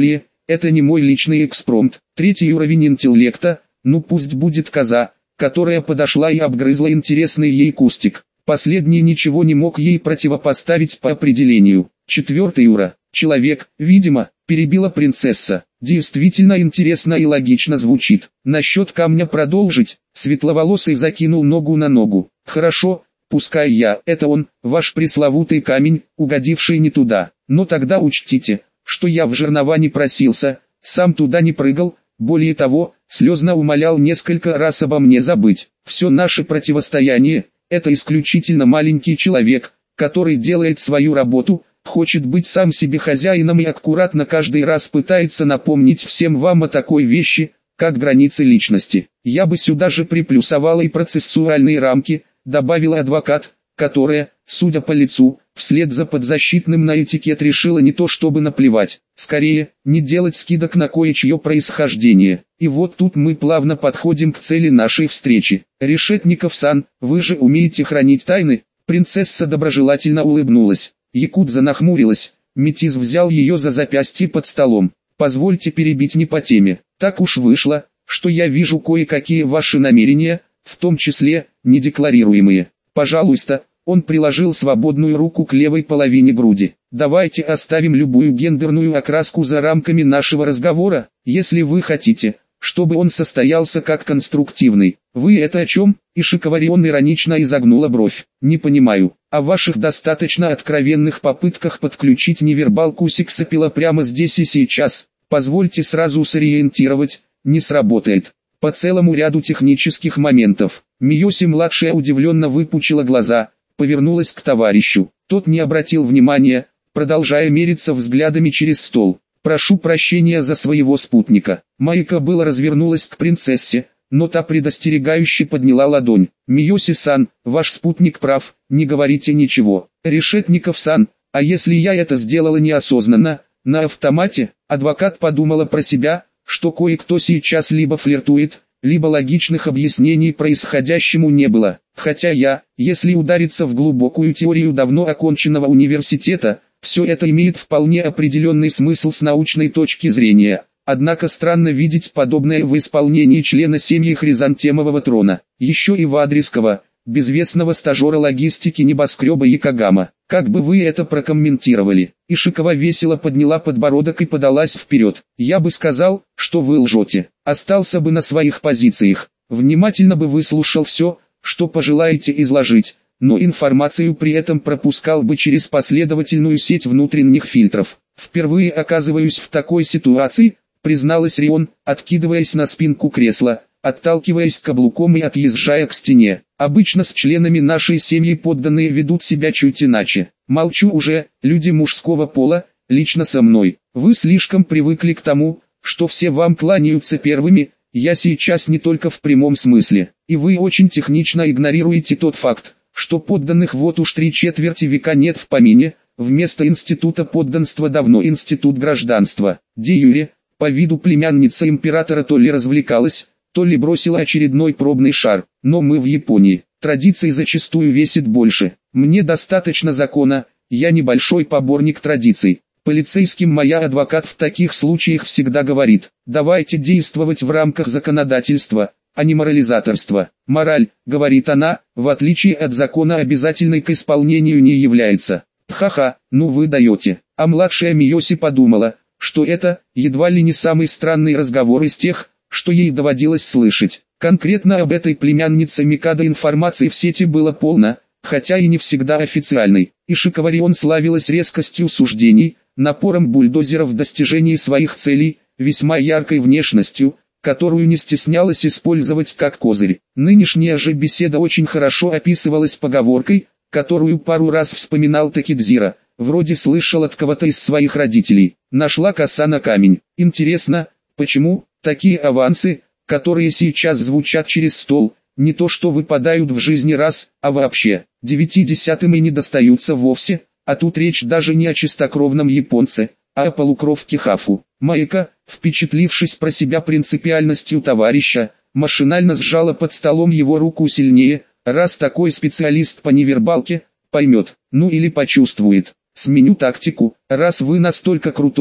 это не мой личный экспромт. Третий уровень интеллекта, ну пусть будет коза, которая подошла и обгрызла интересный ей кустик. Последний ничего не мог ей противопоставить по определению. Четвертый ура. Человек, видимо, перебила принцесса. Действительно интересно и логично звучит. Насчет камня продолжить. Светловолосый закинул ногу на ногу. Хорошо, пускай я, это он, ваш пресловутый камень, угодивший не туда. Но тогда учтите, что я в жернова не просился, сам туда не прыгал, более того, слезно умолял несколько раз обо мне забыть. Все наше противостояние – это исключительно маленький человек, который делает свою работу, хочет быть сам себе хозяином и аккуратно каждый раз пытается напомнить всем вам о такой вещи, как границы личности. Я бы сюда же приплюсовала и процессуальные рамки, добавил адвокат, которая, судя по лицу, вслед за подзащитным на этикет решила не то чтобы наплевать, скорее, не делать скидок на кое-чье происхождение. И вот тут мы плавно подходим к цели нашей встречи. Решетников-сан, вы же умеете хранить тайны? Принцесса доброжелательно улыбнулась. Якудза нахмурилась, метис взял ее за запястье под столом. Позвольте перебить не по теме. Так уж вышло, что я вижу кое-какие ваши намерения, в том числе, недекларируемые. Пожалуйста, он приложил свободную руку к левой половине груди. Давайте оставим любую гендерную окраску за рамками нашего разговора, если вы хотите, чтобы он состоялся как конструктивный. Вы это о чем? Ишикаварион иронично изогнула бровь. Не понимаю, о ваших достаточно откровенных попытках подключить невербалку сексапила прямо здесь и сейчас. Позвольте сразу сориентировать, не сработает. По целому ряду технических моментов. Миоси-младшая удивленно выпучила глаза, повернулась к товарищу. Тот не обратил внимания, продолжая мериться взглядами через стол. «Прошу прощения за своего спутника». Майка было развернулась к принцессе, но та предостерегающе подняла ладонь. «Миоси-сан, ваш спутник прав, не говорите ничего». «Решетников-сан, а если я это сделала неосознанно, на автомате?» Адвокат подумала про себя, что кое-кто сейчас либо флиртует, либо логичных объяснений происходящему не было. Хотя я, если удариться в глубокую теорию давно оконченного университета, все это имеет вполне определенный смысл с научной точки зрения. Однако странно видеть подобное в исполнении члена семьи Хризантемового трона. Еще и в адрес кого, безвестного стажера логистики небоскреба Якогама. Как бы вы это прокомментировали? Ишикава весело подняла подбородок и подалась вперед. Я бы сказал, что вы лжете. Остался бы на своих позициях. Внимательно бы выслушал все, что пожелаете изложить, но информацию при этом пропускал бы через последовательную сеть внутренних фильтров. Впервые оказываюсь в такой ситуации, призналась Рион, откидываясь на спинку кресла, отталкиваясь каблуком и отъезжая к стене. Обычно с членами нашей семьи подданные ведут себя чуть иначе. Молчу уже, люди мужского пола, лично со мной. Вы слишком привыкли к тому, что все вам кланяются первыми, я сейчас не только в прямом смысле. И вы очень технично игнорируете тот факт, что подданных вот уж 3/4 века нет в помине, вместо института подданства давно институт гражданства. Де юре, по виду племянница императора то ли развлекалась, то ли бросила очередной пробный шар. Но мы в Японии, традиций зачастую весит больше. Мне достаточно закона, я небольшой поборник традиций. Полицейским моя адвокат в таких случаях всегда говорит: давайте действовать в рамках законодательства, а не морализаторства. Мораль, говорит она, в отличие от закона обязательной к исполнению не является. Ха-ха, ну вы даете. А младшая Миоси подумала, что это едва ли не самый странный разговор из тех, что ей доводилось слышать. Конкретно об этой племяннице Микадо информации в сети было полно, хотя и не всегда официальной. Ишикаварион славилась резкостью суждений, напором бульдозера в достижении своих целей, весьма яркой внешностью, которую не стеснялась использовать как козырь. Нынешняя же беседа очень хорошо описывалась поговоркой, которую пару раз вспоминал Такидзира, вроде слышал от кого-то из своих родителей. Нашла коса на камень. Интересно, почему такие авансы, которые сейчас звучат через стол, не то что выпадают в жизни раз, а вообще 90-м и не достаются вовсе, а тут речь даже не о чистокровном японце, а о полукровке Хафу. Майка, впечатлившись про себя принципиальностью товарища, машинально сжала под столом его руку сильнее, раз такой специалист по невербалке, поймет, ну или почувствует. Сменю тактику, раз вы настолько крутой,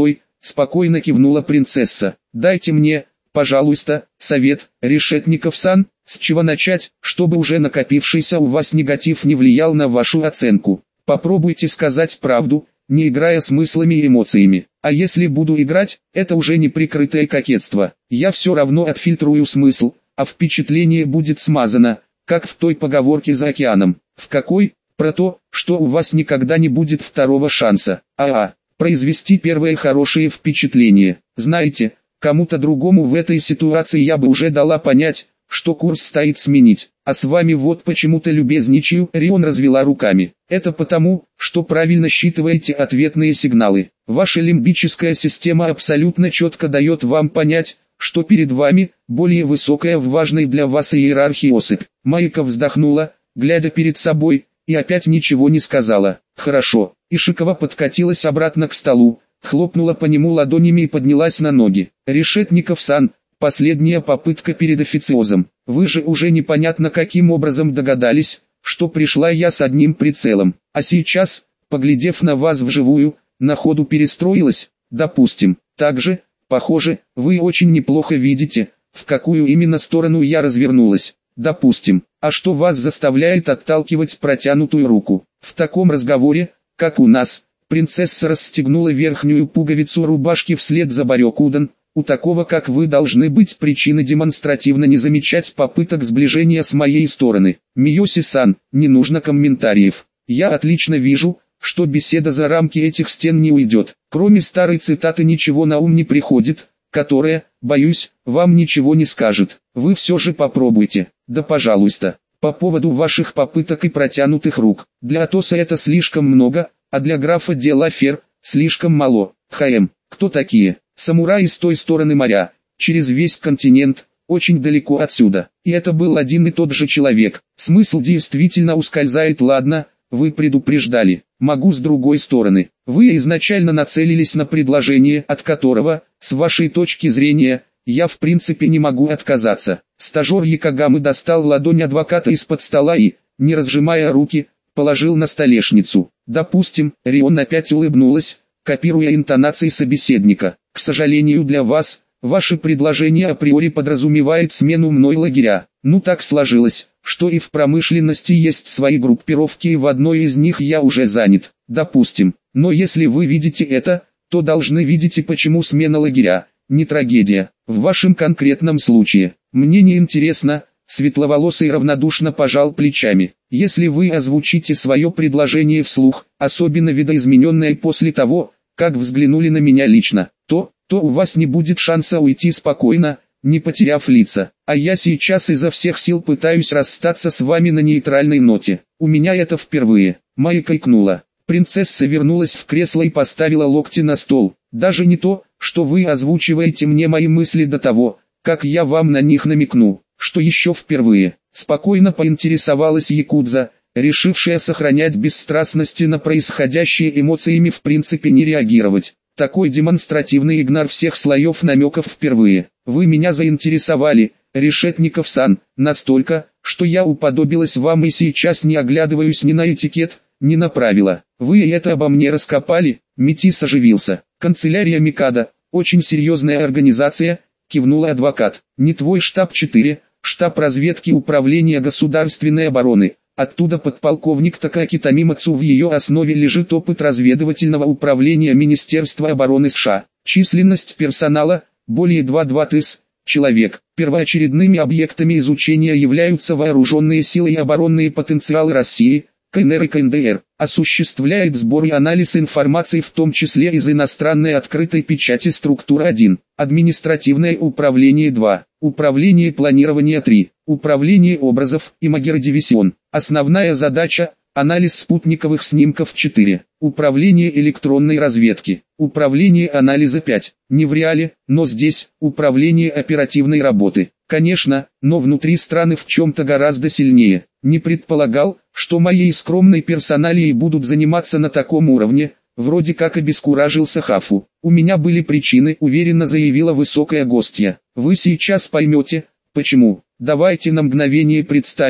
спокойно кивнула принцесса. Дайте мне, пожалуйста, совет, Решетников-сан, с чего начать, чтобы уже накопившийся у вас негатив не влиял на вашу оценку. Попробуйте сказать правду, не играя смыслами и эмоциями. А если буду играть, это уже неприкрытое кокетство. Я все равно отфильтрую смысл, а впечатление будет смазано, как в той поговорке за океаном. В какой? Про то, что у вас никогда не будет второго шанса. Произвести первое хорошее впечатление. Знаете, кому-то другому в этой ситуации я бы уже дала понять, что курс стоит сменить. А с вами вот почему-то любезничаю. Рион развела руками. Это потому, что правильно считываете ответные сигналы. Ваша лимбическая система абсолютно четко дает вам понять, что перед вами более высокая в важной для вас иерархии особь. Майка вздохнула, глядя перед собой, и опять ничего не сказала. Хорошо. Ишикова подкатилась обратно к столу, хлопнула по нему ладонями и поднялась на ноги. Решетников-сан, последняя попытка перед официозом. Вы же уже непонятно каким образом догадались, что пришла я с одним прицелом. А сейчас, поглядев на вас вживую, на ходу перестроилась, допустим. Также, похоже, вы очень неплохо видите, в какую именно сторону я развернулась. Допустим. А что вас заставляет отталкивать протянутую руку? В таком разговоре, как у нас, принцесса расстегнула верхнюю пуговицу рубашки вслед за Барёкудан. У такого как вы должны быть причины демонстративно не замечать попыток сближения с моей стороны. Миоси-сан, не нужно комментариев. Я отлично вижу, что беседа за рамки этих стен не уйдет. Кроме старой цитаты ничего на ум не приходит, которая, боюсь, вам ничего не скажет. Вы все же попробуйте. Да пожалуйста. По поводу ваших попыток и протянутых рук. Для Атоса это слишком много, а для графа де ла Фер слишком мало. Кто такие? Самураи с той стороны моря, через весь континент, очень далеко отсюда. И это был один и тот же человек. Смысл действительно ускользает. Ладно, вы предупреждали. Могу с другой стороны. Вы изначально нацелились на предложение, от которого, с вашей точки зрения, я в принципе не могу отказаться. Стажер Якогамы достал ладонь адвоката из-под стола и, не разжимая руки, положил на столешницу. Допустим, Рион опять улыбнулась, копируя интонации собеседника. К сожалению для вас, ваше предложение априори подразумевает смену мной лагеря. Ну так сложилось, что и в промышленности есть свои группировки, и в одной из них я уже занят. Допустим. Но если вы видите это, то должны видеть и почему смена лагеря не трагедия. В вашем конкретном случае, мне не интересно. Светловолосый равнодушно пожал плечами. Если вы озвучите свое предложение вслух, особенно видоизмененное после того, как взглянули на меня лично, то у вас не будет шанса уйти спокойно, не потеряв лица. А я сейчас изо всех сил пытаюсь расстаться с вами на нейтральной ноте. У меня это впервые. Майка икнула. Принцесса вернулась в кресло и поставила локти на стол. Даже не то, что вы озвучиваете мне мои мысли до того, как я вам на них намекну. Что еще впервые? Спокойно поинтересовалась Якудза, решившая сохранять бесстрастность и на происходящие эмоциями в принципе не реагировать. Такой демонстративный игнор всех слоев намеков впервые. Вы меня заинтересовали, Решетников-сан, настолько, что я уподобилась вам и сейчас не оглядываюсь ни на этикет, ни на правила. Вы это обо мне раскопали? Метис оживился. Канцелярия Микадо, очень серьезная организация, кивнула адвокат. Не твой штаб 4, штаб разведки Управления государственной обороны. Оттуда подполковник Такаки Томимацу, в ее основе лежит опыт разведывательного управления Министерства обороны США. Численность персонала – более 2 тысяч человек. Первоочередными объектами изучения являются вооруженные силы и оборонные потенциалы России, КНР и КНДР. Осуществляет сбор и анализ информации, в том числе из иностранной открытой печати. Структура 1. Административное управление 2. Управление планирования 3. Управление образов, имагер-дивизион. Основная задача – анализ спутниковых снимков 4. Управление электронной разведки. Управление анализа 5. Не в реале, но здесь – управление оперативной работы. Конечно, но внутри страны в чем-то гораздо сильнее. Не предполагал, что моей скромной персоналией будут заниматься на таком уровне. Вроде как обескуражился Хафу. У меня были причины, уверенно заявила высокая гостья. Вы сейчас поймете, почему. Давайте на мгновение представим,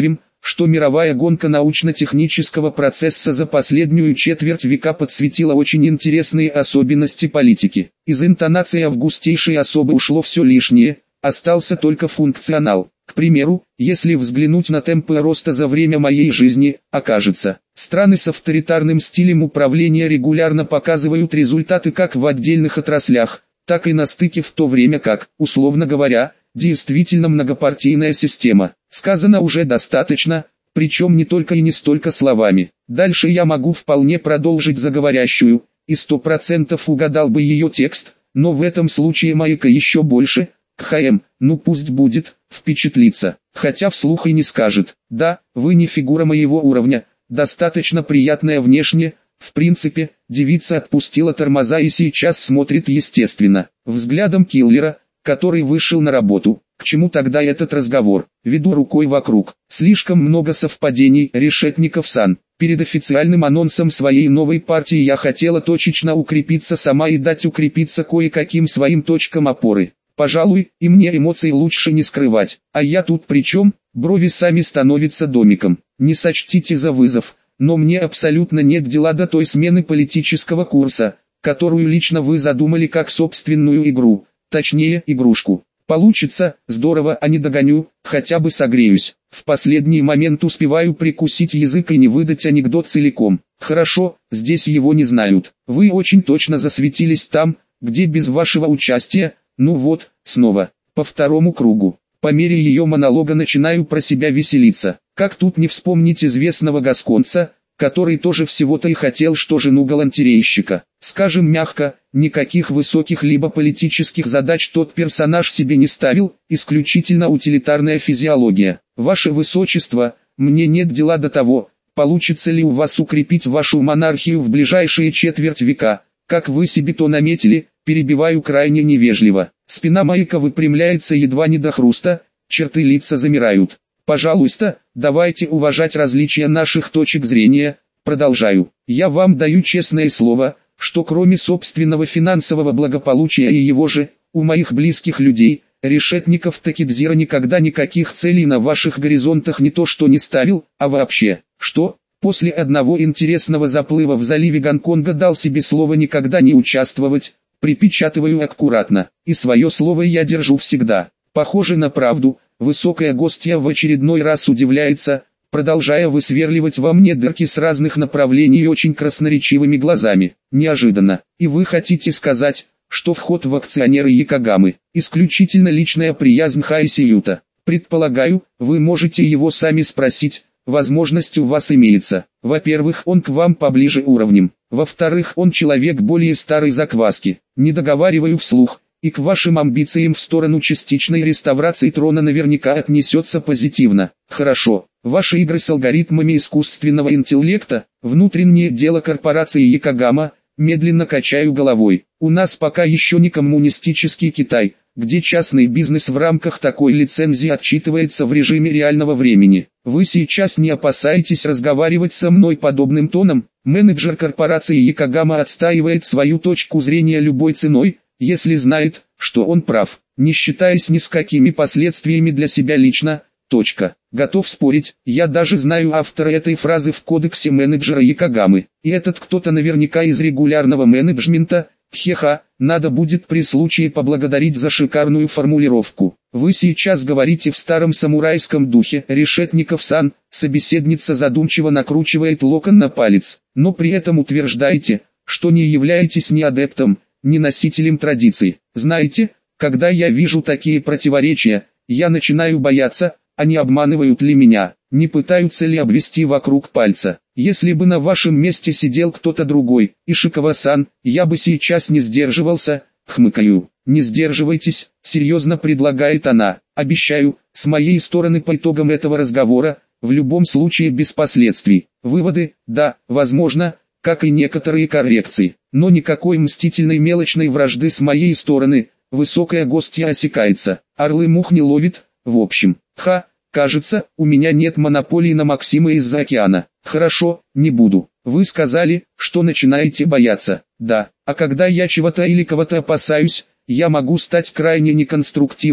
что мировая гонка научно-технического процесса за последнюю четверть века подсветила очень интересные особенности политики. Из интонации августейшей особы ушло все лишнее, остался только функционал. К примеру, если взглянуть на темпы роста за время моей жизни, окажется, страны с авторитарным стилем управления регулярно показывают результаты как в отдельных отраслях, так и на стыке, в то время как, условно говоря, действительно многопартийная система. Сказано уже достаточно, причем не только и не столько словами. Дальше я могу вполне продолжить за говорящую, и 100% угадал бы ее текст, но в этом случае Майка еще больше, КХМ, ну пусть будет, впечатлится, хотя вслух и не скажет. Да, вы не фигура моего уровня, достаточно приятная внешне. В принципе, девица отпустила тормоза и сейчас смотрит естественно, взглядом киллера, который вышел на работу. К чему тогда этот разговор? Веду рукой вокруг. Слишком много совпадений, Решетников-сан. Перед официальным анонсом своей новой партии я хотела точечно укрепиться сама и дать укрепиться кое-каким своим точкам опоры. Пожалуй, и мне эмоций лучше не скрывать. А я тут при чем? Брови сами становятся домиком. Не сочтите за вызов, но мне абсолютно нет дела до той смены политического курса, которую лично вы задумали как собственную игру, точнее игрушку. Получится, здорово, а не догоню, хотя бы согреюсь. В последний момент успеваю прикусить язык и не выдать анекдот целиком. Хорошо, здесь его не знают. Вы очень точно засветились там, где без вашего участия, ну вот, снова, по второму кругу. По мере ее монолога начинаю про себя веселиться. Как тут не вспомнить известного гасконца, который тоже всего-то и хотел, что жену галантерейщика. Скажем мягко, никаких высоких либо политических задач тот персонаж себе не ставил, исключительно утилитарная физиология. Ваше Высочество, мне нет дела до того, получится ли у вас укрепить вашу монархию в ближайшие четверть века, как вы себе то наметили, перебиваю крайне невежливо. Спина Майка выпрямляется едва не до хруста, черты лица замирают. Пожалуйста, давайте уважать различия наших точек зрения, продолжаю. Я вам даю честное слово, что кроме собственного финансового благополучия и его же, у моих близких людей, Решетников Такидзира никогда никаких целей на ваших горизонтах не то что не ставил, а вообще. Что? После одного интересного заплыва в заливе Гонконга дал себе слово никогда не участвовать, припечатываю аккуратно, и свое слово я держу всегда. Похоже на правду. Высокая гостья в очередной раз удивляется, продолжая высверливать во мне дырки с разных направлений очень красноречивыми глазами. Неожиданно. И вы хотите сказать, что вход в акционеры Якогамы – исключительно личная приязнь Хайсиюта? Предполагаю, вы можете его сами спросить, возможность у вас имеется. Во-первых, он к вам поближе уровнем. Во-вторых, он человек более старой закваски. Не договариваю вслух. И к вашим амбициям в сторону частичной реставрации трона наверняка отнесется позитивно. Хорошо, ваши игры с алгоритмами искусственного интеллекта, внутреннее дело корпорации Якогама, медленно качаю головой. У нас пока еще не коммунистический Китай, где частный бизнес в рамках такой лицензии отчитывается в режиме реального времени. Вы сейчас не опасаетесь разговаривать со мной подобным тоном? Менеджер корпорации Якогама отстаивает свою точку зрения любой ценой, если знает, что он прав, не считаясь ни с какими последствиями для себя лично. Готов спорить, я даже знаю автора этой фразы в кодексе менеджера Якогамы, и этот кто-то наверняка из регулярного менеджмента. Хеха, надо будет при случае поблагодарить за шикарную формулировку. Вы сейчас говорите в старом самурайском духе, Решетников-сан. Собеседница задумчиво накручивает локон на палец, но при этом утверждаете, что не являетесь ни адептом, ни носителем традиций. Знаете, когда я вижу такие противоречия, я начинаю бояться, а не обманывают ли меня, не пытаются ли обвести вокруг пальца. Если бы на вашем месте сидел кто-то другой, Ишикава-сан, я бы сейчас не сдерживался, хмыкаю. Не сдерживайтесь, серьезно предлагает она. Обещаю, с моей стороны по итогам этого разговора, в любом случае без последствий. Выводы, да, возможно, как и некоторые коррекции, но никакой мстительной мелочной вражды с моей стороны. Высокая гостья осекается, орлы мух не ловит, в общем. Кажется, у меня нет монополии на Максима из-за океана. Хорошо, не буду. Вы сказали, что начинаете бояться. Да, а когда я чего-то или кого-то опасаюсь, я могу стать крайне неконструктивной.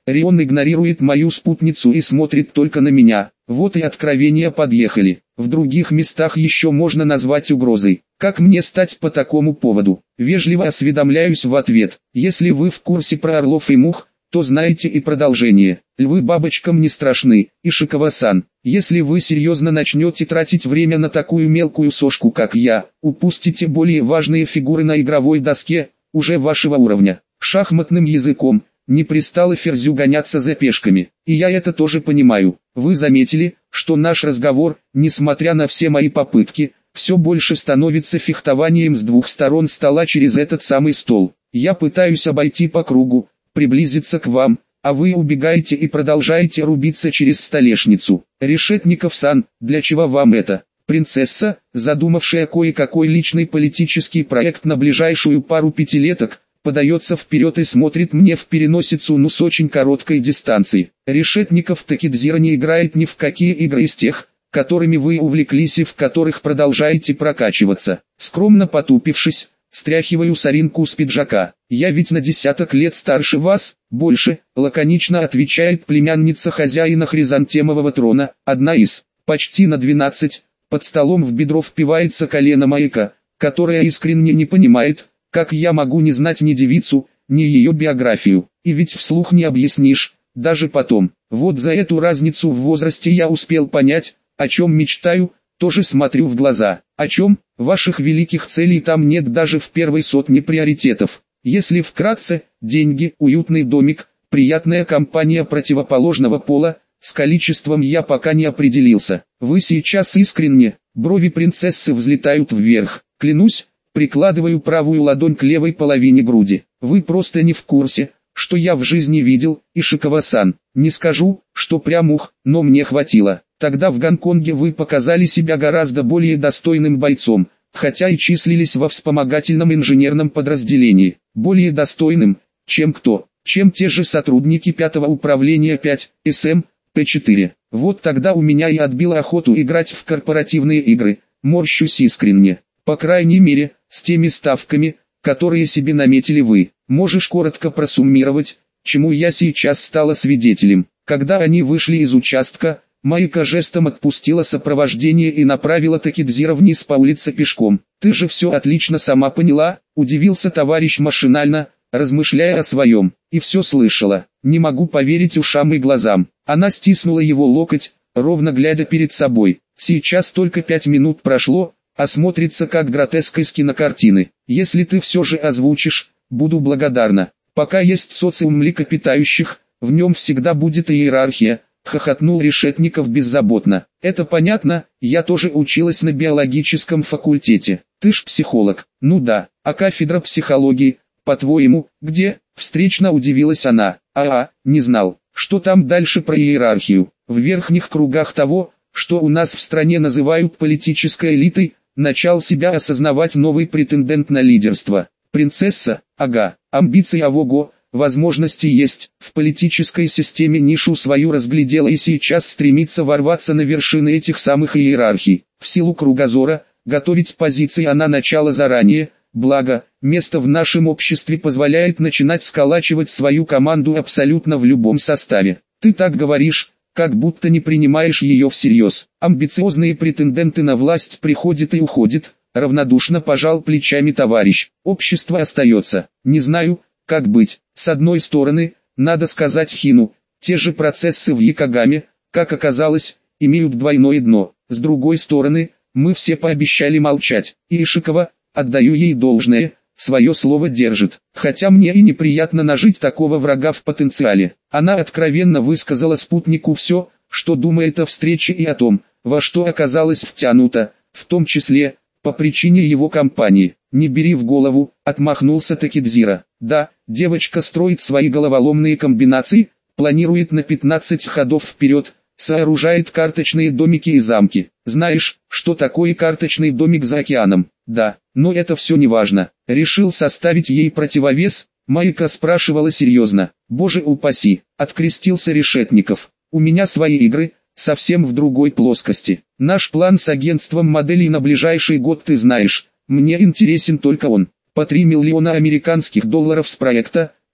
Рион игнорирует мою спутницу и смотрит только на меня. Вот и откровения подъехали. В других местах еще можно назвать угрозой. Как мне стать по такому поводу? Вежливо осведомляюсь в ответ. Если вы в курсе про орлов и мух, то знаете и продолжение. Львы бабочкам не страшны, Ишикава-сан. Если вы серьезно начнете тратить время на такую мелкую сошку как я, упустите более важные фигуры на игровой доске, уже вашего уровня. Шахматным языком, не пристало ферзю гоняться за пешками. И я это тоже понимаю. Вы заметили, что наш разговор, несмотря на все мои попытки, все больше становится фехтованием с двух сторон стола через этот самый стол. Я пытаюсь обойти по кругу, приблизиться к вам, а вы убегаете и продолжаете рубиться через столешницу. Решетников-сан, для чего вам это? Принцесса, задумавшая кое-какой личный политический проект на ближайшую пару пятилеток, подается вперед и смотрит мне в переносицу, но с очень короткой дистанции. Решетников Такидзира не играет ни в какие игры из тех, которыми вы увлеклись и в которых продолжаете прокачиваться. Скромно потупившись, стряхиваю соринку с пиджака. Я ведь на 10 лет старше вас, больше, лаконично отвечает племянница хозяина хризантемового трона, одна из, почти на 12, под столом в бедро впивается колено маяка, которая искренне не понимает, как я могу не знать ни девицу, ни ее биографию, и ведь вслух не объяснишь, даже потом. Вот за эту разницу в возрасте я успел понять, о чем мечтаю, тоже смотрю в глаза. О чем? Ваших великих целей там нет даже в первой сотне приоритетов. Если вкратце, деньги, уютный домик, приятная компания противоположного пола, с количеством я пока не определился. Вы сейчас искренне, брови принцессы взлетают вверх, клянусь, прикладываю правую ладонь к левой половине груди. Вы просто не в курсе, что я в жизни видел, Ишикава-сан. Не скажу, что прям ух, но мне хватило. Тогда в Гонконге вы показали себя гораздо более достойным бойцом, хотя и числились во вспомогательном инженерном подразделении. Более достойным, чем кто? Чем те же сотрудники 5-го управления 5, СМ, П4. Вот тогда у меня и отбило охоту играть в корпоративные игры, морщусь искренне. По крайней мере, с теми ставками, которые себе наметили вы. Можешь коротко просуммировать, чему я сейчас стала свидетелем. Когда они вышли из участка, Майка жестом отпустила сопровождение и направила Такидзира вниз по улице пешком. «Ты же все отлично сама поняла», — удивился товарищ машинально, размышляя о своем. «И все слышала. Не могу поверить ушам и глазам». Она стиснула его локоть, ровно глядя перед собой. «Сейчас только 5 минут прошло, а смотрится как гротеск из кинокартины. Если ты все же озвучишь, буду благодарна. Пока есть социум млекопитающих, в нем всегда будет иерархия», — хохотнул Решетников беззаботно. «Это понятно, я тоже училась на биологическом факультете. Ты ж психолог». «Ну да, а кафедра психологии, по-твоему, где?» — встречно удивилась она. Не знал, что там дальше про иерархию. В верхних кругах того, что у нас в стране называют политической элитой, начал себя осознавать новый претендент на лидерство. Принцесса, амбиции ого-го. Возможности есть, в политической системе нишу свою разглядела и сейчас стремится ворваться на вершины этих самых иерархий. В силу кругозора, готовить позиции она начала заранее, благо, место в нашем обществе позволяет начинать сколачивать свою команду абсолютно в любом составе. Ты так говоришь, как будто не принимаешь ее всерьез. Амбициозные претенденты на власть приходят и уходят, равнодушно пожал плечами товарищ. Общество остается. Не знаю, как быть. С одной стороны, надо сказать Хину, те же процессы в Якогаме, как оказалось, имеют двойное дно. С другой стороны, мы все пообещали молчать. И Ишикова, отдаю ей должное, свое слово держит. Хотя мне и неприятно нажить такого врага в потенциале. Она откровенно высказала спутнику все, что думает о встрече и о том, во что оказалась втянута, в том числе, по причине его кампании. «Не бери в голову», — отмахнулся Такидзира. «Да, девочка строит свои головоломные комбинации, планирует на 15 ходов вперед, сооружает карточные домики и замки. Знаешь, что такое карточный домик за океаном?» «Да, но это все не важно. Решил составить ей противовес?» Майка спрашивала серьезно. «Боже упаси», — открестился Решетников. «У меня свои игры, совсем в другой плоскости. Наш план с агентством моделей на ближайший год ты знаешь. Мне интересен только он. По 3 миллиона американских долларов с проекта,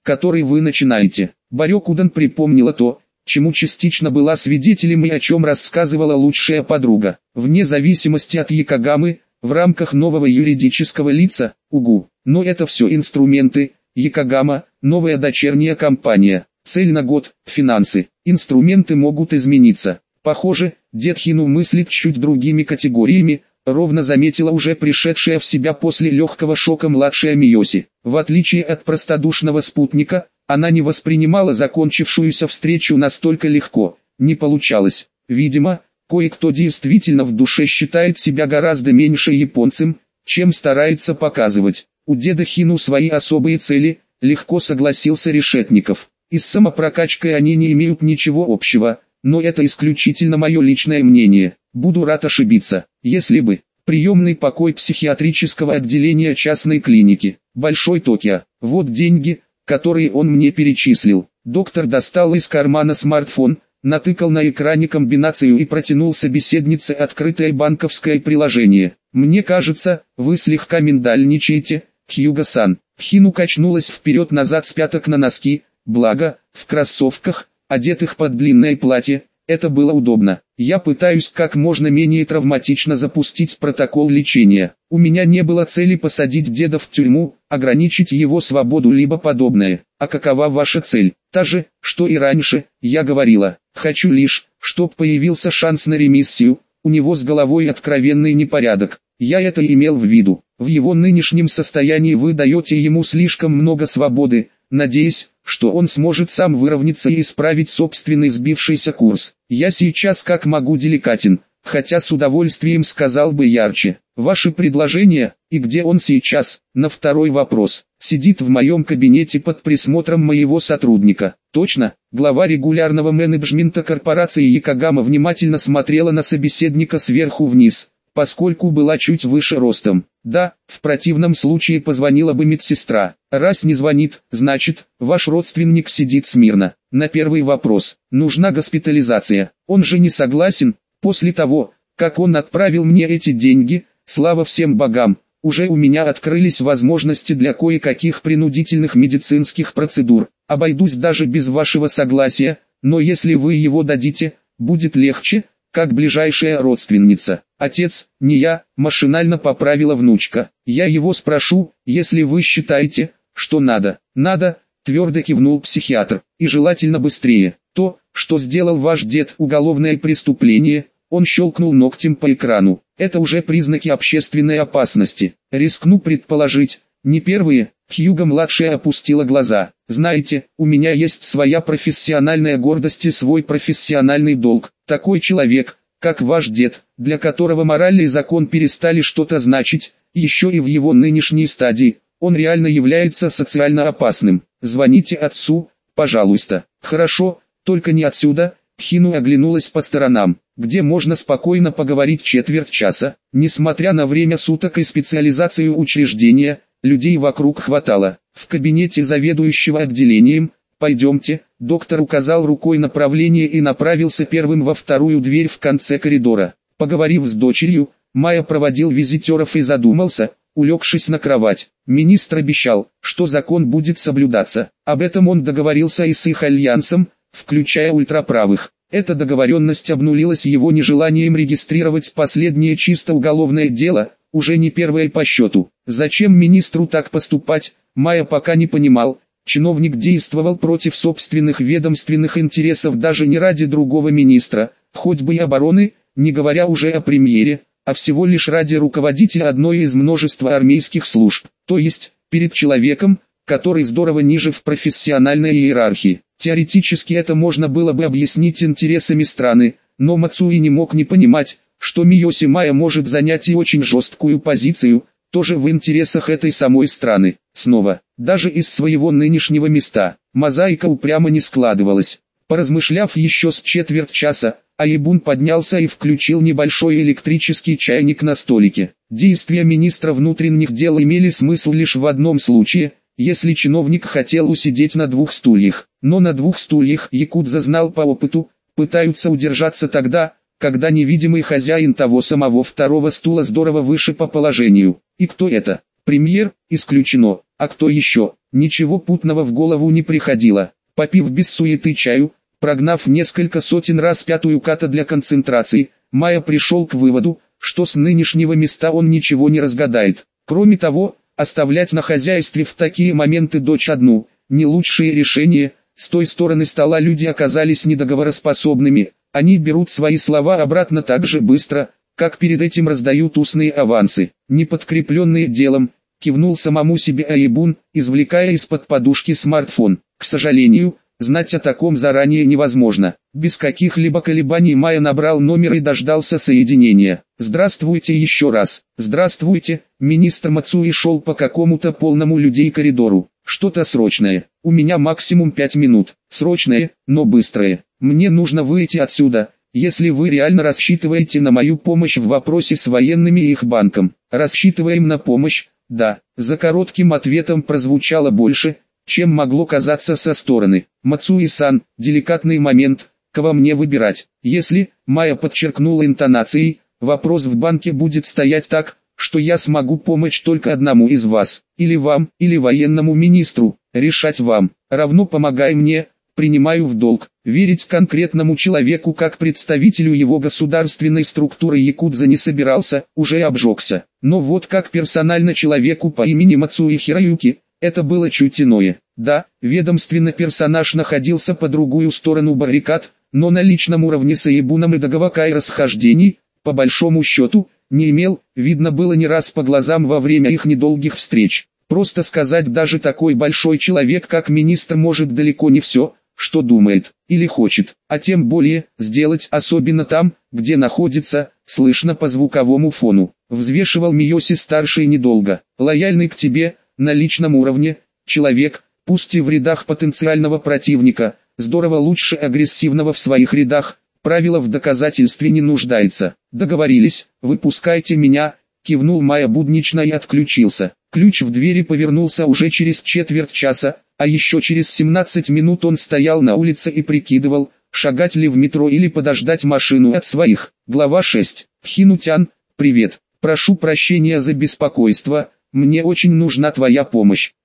который вы начинаете. Барёкудан припомнила то, чему частично была свидетелем и о чем рассказывала лучшая подруга. Вне зависимости от Якогамы, в рамках нового юридического лица, УГУ. Но это все инструменты. Якогама – новая дочерняя компания. Цель на год – финансы. Инструменты могут измениться. Похоже, дед Хину мыслит чуть другими категориями, ровно заметила уже пришедшая в себя после легкого шока младшая Миоси. В отличие от простодушного спутника, она не воспринимала закончившуюся встречу настолько легко. Не получалось. Видимо, кое-кто действительно в душе считает себя гораздо меньше японцем, чем старается показывать. У деда Хину свои особые цели, легко согласился Решетников. И с самопрокачкой они не имеют ничего общего, но это исключительно мое личное мнение. Буду рад ошибиться. Если бы приемный покой психиатрического отделения частной клиники, Большой Токио. Вот деньги, которые он мне перечислил. Доктор достал из кармана смартфон, натыкал на экране комбинацию и протянул собеседнице открытое банковское приложение. Мне кажется, вы слегка миндальничаете, Хьюго-сан. Хину качнулась вперед-назад с пяток на носки, благо, в кроссовках, одетых под длинное платье, это было удобно. Я пытаюсь как можно менее травматично запустить протокол лечения. У меня не было цели посадить деда в тюрьму, ограничить его свободу либо подобное. А какова ваша цель? Та же, что и раньше, я говорила. Хочу лишь, чтоб появился шанс на ремиссию. У него с головой откровенный непорядок. Я это имел в виду. В его нынешнем состоянии вы даете ему слишком много свободы, надеясь, что он сможет сам выровняться и исправить собственный сбившийся курс. Я сейчас как могу деликатен, хотя с удовольствием сказал бы ярче. Ваши предложения, и где он сейчас? На второй вопрос. Сидит в моем кабинете под присмотром моего сотрудника. Точно, глава регулярного менеджмента корпорации Якогама внимательно смотрела на собеседника сверху вниз, поскольку была чуть выше ростом. Да, в противном случае позвонила бы медсестра. Раз не звонит, значит, ваш родственник сидит смирно. На первый вопрос, нужна госпитализация. Он же не согласен. После того, как он отправил мне эти деньги, слава всем богам, уже у меня открылись возможности для кое-каких принудительных медицинских процедур. Обойдусь даже без вашего согласия, но если вы его дадите, будет легче, как ближайшая родственница. Отец, не я, машинально поправила внучка. Я его спрошу, если вы считаете, что надо. Надо, твердо кивнул психиатр, и желательно быстрее. То, что сделал ваш дед, уголовное преступление, он щелкнул ногтем по экрану. Это уже признаки общественной опасности. Рискну предположить, не первые. Хьюго-младшая опустила глаза. Знаете, у меня есть своя профессиональная гордость и свой профессиональный долг. Такой человек, как ваш дед, для которого мораль и закон перестали что-то значить, еще и в его нынешней стадии, он реально является социально опасным. Звоните отцу, пожалуйста. Хорошо, только не отсюда. Хину оглянулась по сторонам, где можно спокойно поговорить четверть часа. Несмотря на время суток и специализацию учреждения, людей вокруг хватало. В кабинете заведующего отделением, пойдемте, доктор указал рукой направление и направился первым во вторую дверь в конце коридора. Поговорив с дочерью, Майя проводил визитеров и задумался, улегшись на кровать. Министр обещал, что закон будет соблюдаться. Об этом он договорился и с их альянсом, включая ультраправых. Эта договоренность обнулилась его нежеланием регистрировать последнее чисто уголовное дело, уже не первое по счету. Зачем министру так поступать, Майя пока не понимал. Чиновник действовал против собственных ведомственных интересов даже не ради другого министра, хоть бы и обороны, не говоря уже о премьере, а всего лишь ради руководителя одной из множества армейских служб, то есть, перед человеком, который здорово ниже в профессиональной иерархии. Теоретически это можно было бы объяснить интересами страны, но Мацуи не мог не понимать, что Миоси Майя может занять и очень жесткую позицию, тоже в интересах этой самой страны. Снова, даже из своего нынешнего места, мозаика упрямо не складывалась. Поразмышляв еще с четверть часа, Аибун поднялся и включил небольшой электрический чайник на столике. Действия министра внутренних дел имели смысл лишь в одном случае, если чиновник хотел усидеть на двух стульях. Но на двух стульях, якудза знал по опыту, пытаются удержаться тогда, когда невидимый хозяин того самого второго стула здорово выше по положению. И кто это? Премьер? Исключено. А кто еще? Ничего путного в голову не приходило. Попив без суеты чаю, прогнав несколько сотен раз пятую ката для концентрации, Майя пришел к выводу, что с нынешнего места он ничего не разгадает. Кроме того, оставлять на хозяйстве в такие моменты дочь одну, не лучшее решение. С той стороны стола люди оказались недоговороспособными, они берут свои слова обратно так же быстро, как перед этим раздают устные авансы, не подкрепленные делом. Кивнул самому себе Айбун, извлекая из-под подушки смартфон. К сожалению, знать о таком заранее невозможно. Без каких-либо колебаний Майя набрал номер и дождался соединения. «Здравствуйте еще раз». «Здравствуйте». Министр Мацуи шел по какому-то полному людей коридору. «Что-то срочное. У меня максимум 5 минут. Срочное, но быстрое. Мне нужно выйти отсюда. Если вы реально рассчитываете на мою помощь в вопросе с военными и их банком». «Рассчитываем на помощь». «Да». За коротким ответом прозвучало больше, чем могло казаться со стороны. «Мацуи-сан, деликатный момент, кого мне выбирать?» Если, Майя подчеркнула интонацией, вопрос в банке будет стоять так, что я смогу помочь только одному из вас, или вам, или военному министру, решать вам, равно помогай мне, принимаю в долг. Верить конкретному человеку как представителю его государственной структуры якудза не собирался, уже обжегся. Но вот как персонально человеку по имени Мацуи Хироюки, это было чуть иное. Да, ведомственный персонаж находился по другую сторону баррикад, но на личном уровне с Айбуном и Дагавакай расхождений, по большому счету, не имел, видно было не раз по глазам во время их недолгих встреч. Просто сказать даже такой большой человек как министр может далеко не все, что думает, или хочет, а тем более, сделать, особенно там, где находится, слышно по звуковому фону. Взвешивал Миоси-старший недолго. Лояльный к тебе, на личном уровне, человек, пусть и в рядах потенциального противника, здорово лучше агрессивного в своих рядах, правило в доказательстве не нуждается. Договорились, выпускайте меня, кивнул Майя буднично и отключился. Ключ в двери повернулся уже через четверть часа, а еще через 17 минут он стоял на улице и прикидывал, шагать ли в метро или подождать машину от своих. Глава 6. Хинутян, привет. Прошу прощения за беспокойство, мне очень нужна твоя помощь.